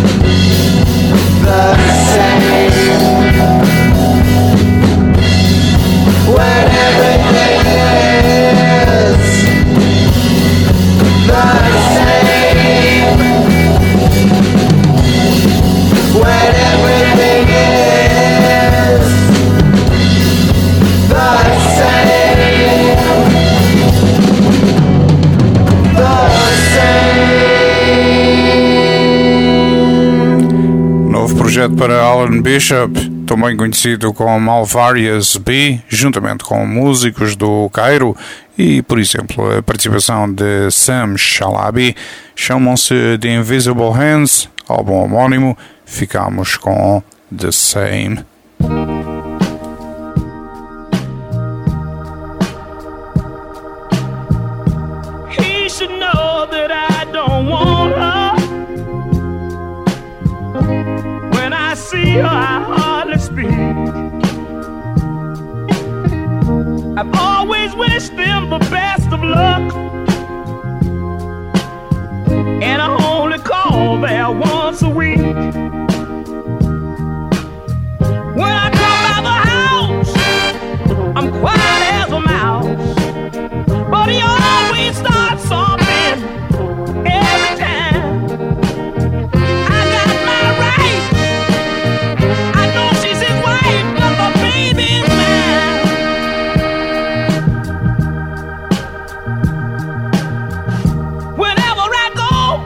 K: the same. When everything is the same. When everything is the same.
B: Novo projeto para Alan Bishop, também conhecido como Alvarius B, juntamente com músicos do Cairo e, por exemplo, a participação de Sam Shalabi, chamam-se The Invisible Hands, álbum homónimo. Ficamos com The Same.
S: He should know that I don't want her. When I see her, I hardly speak. I've always wished them the best of luck, and I only call there once a week. When I come by the house, I'm quiet as a mouse, but he always starts something every time. I got my right, I know she's his wife, but the baby's mine. Whenever I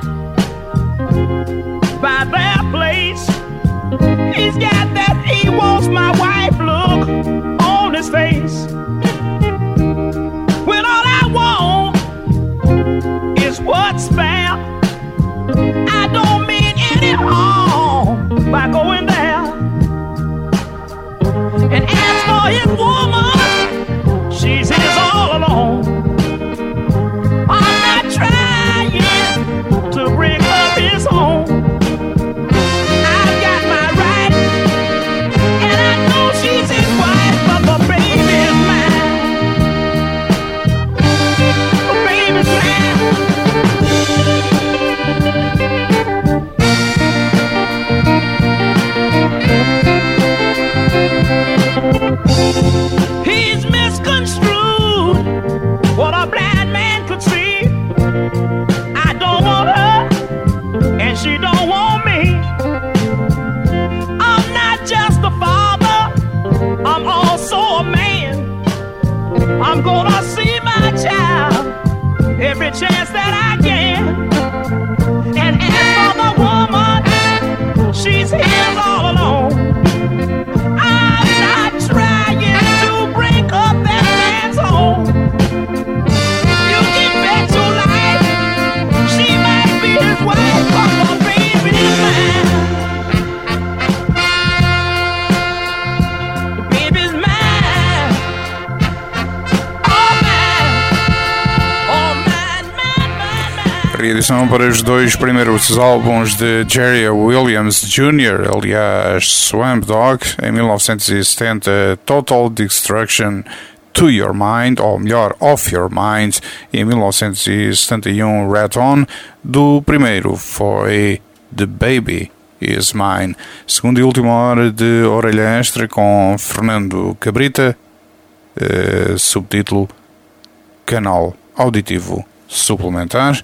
S: go by their place, he's got that he wants my wife look on his face. When all I want is what's fair, I don't mean any harm by going there. And as for his woman, she's his all alone. I'm not trying to bring up his home. I've got my right, and I know she's his wife, but the baby's mine. The baby's mine. He's misconstrued what a blind man could see. I don't want her, and she don't want me. I'm not just a father, I'm also a man. I'm gonna see my child every chance that I can. And as for the woman, she's his all alone. I'm not trying to break up that man's home. You get back to life, she might be his wife, but the baby's mine. The baby's mine. Oh, mine. Oh, mine, mine, mine, mine.
B: Reedição para os dois primeiros álbuns de Jerry Williams Jr., aliás, Swamp Dog, em 1970, Total Destruction To Your Mind, ou melhor, Off Your Mind, em 1971, Rat On. Do primeiro foi The Baby Is Mine. Segunda e última hora de Orelha Extra com Fernando Cabrita, subtítulo Canal Auditivo Suplementar.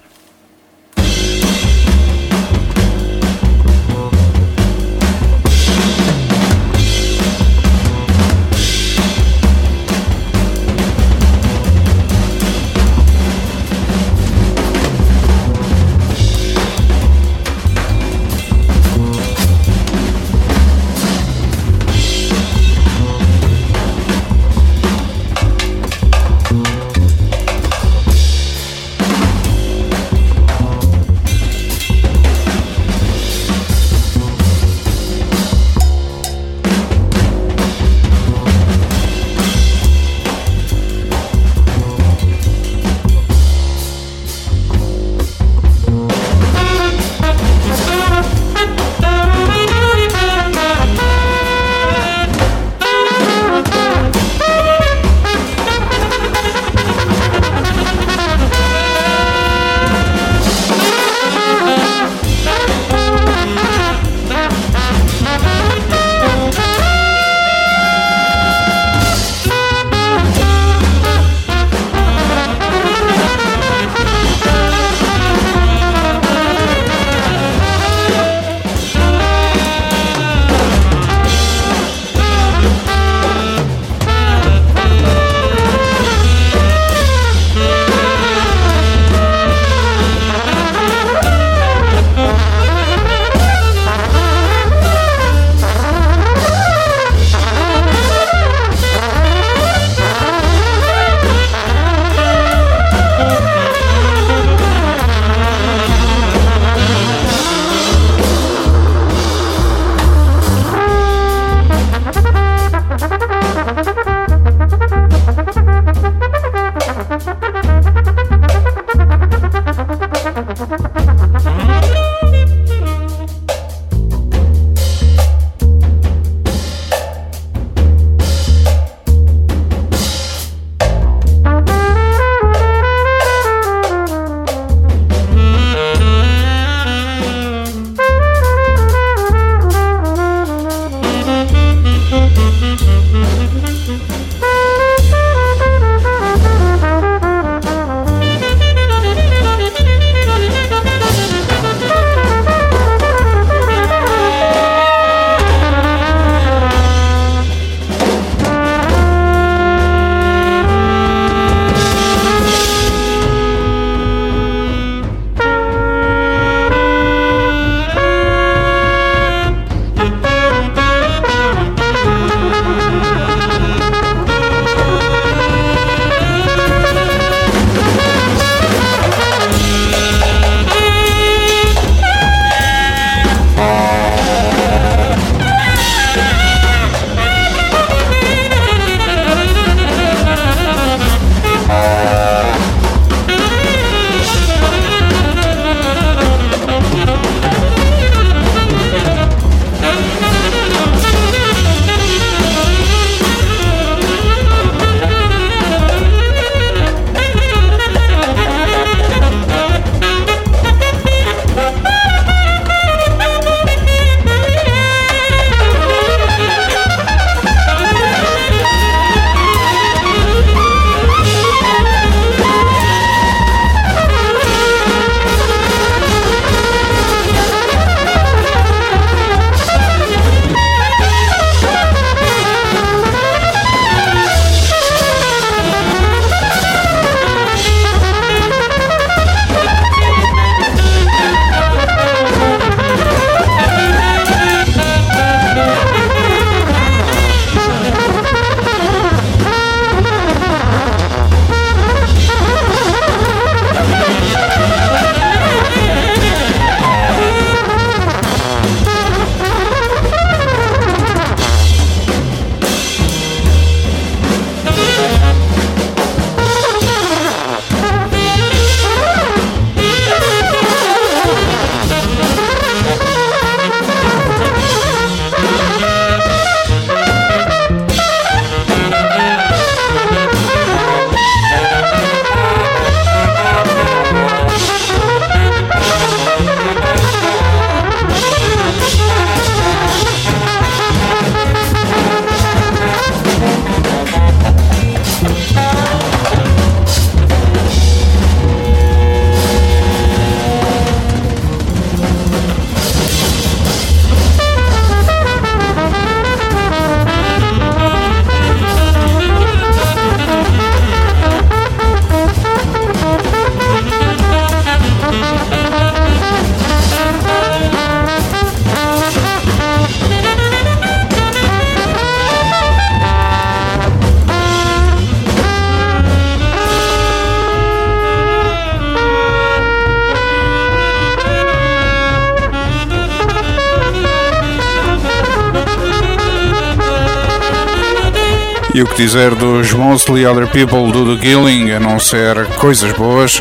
B: E o que dizer dos Mostly Other People do The Killing, a não ser coisas boas?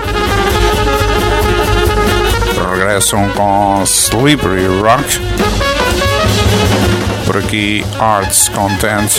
B: Regressam com Slippery Rock. Por aqui, Arts Content.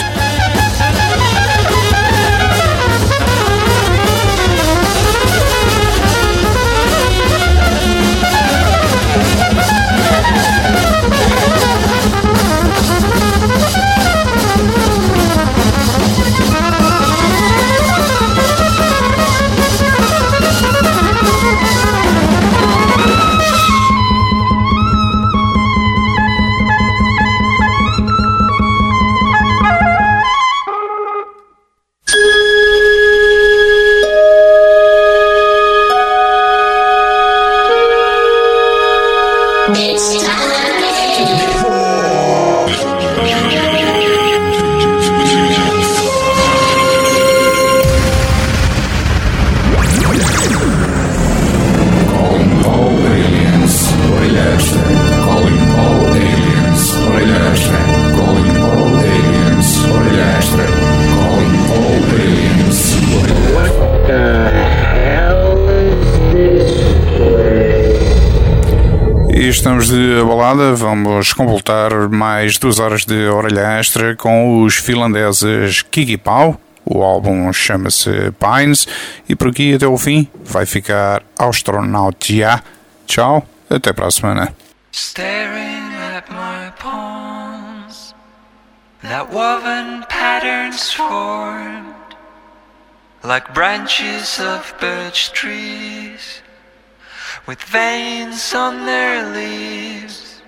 B: Estamos de balada, vamos completar mais 2 horas de orelha extra com os finlandeses Kiki Pau. O álbum chama-se Pines e por aqui até o fim vai ficar Astronautia. Tchau, até para a semana.
O: Staring at my palms, that woven patterns formed like branches of birch trees with veins on their leaves.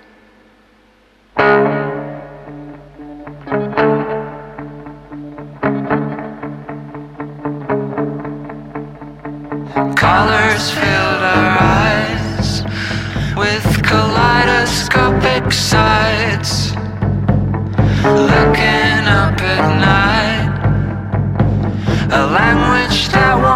O: Colors filled our eyes with kaleidoscopic sights, looking up at night, a language that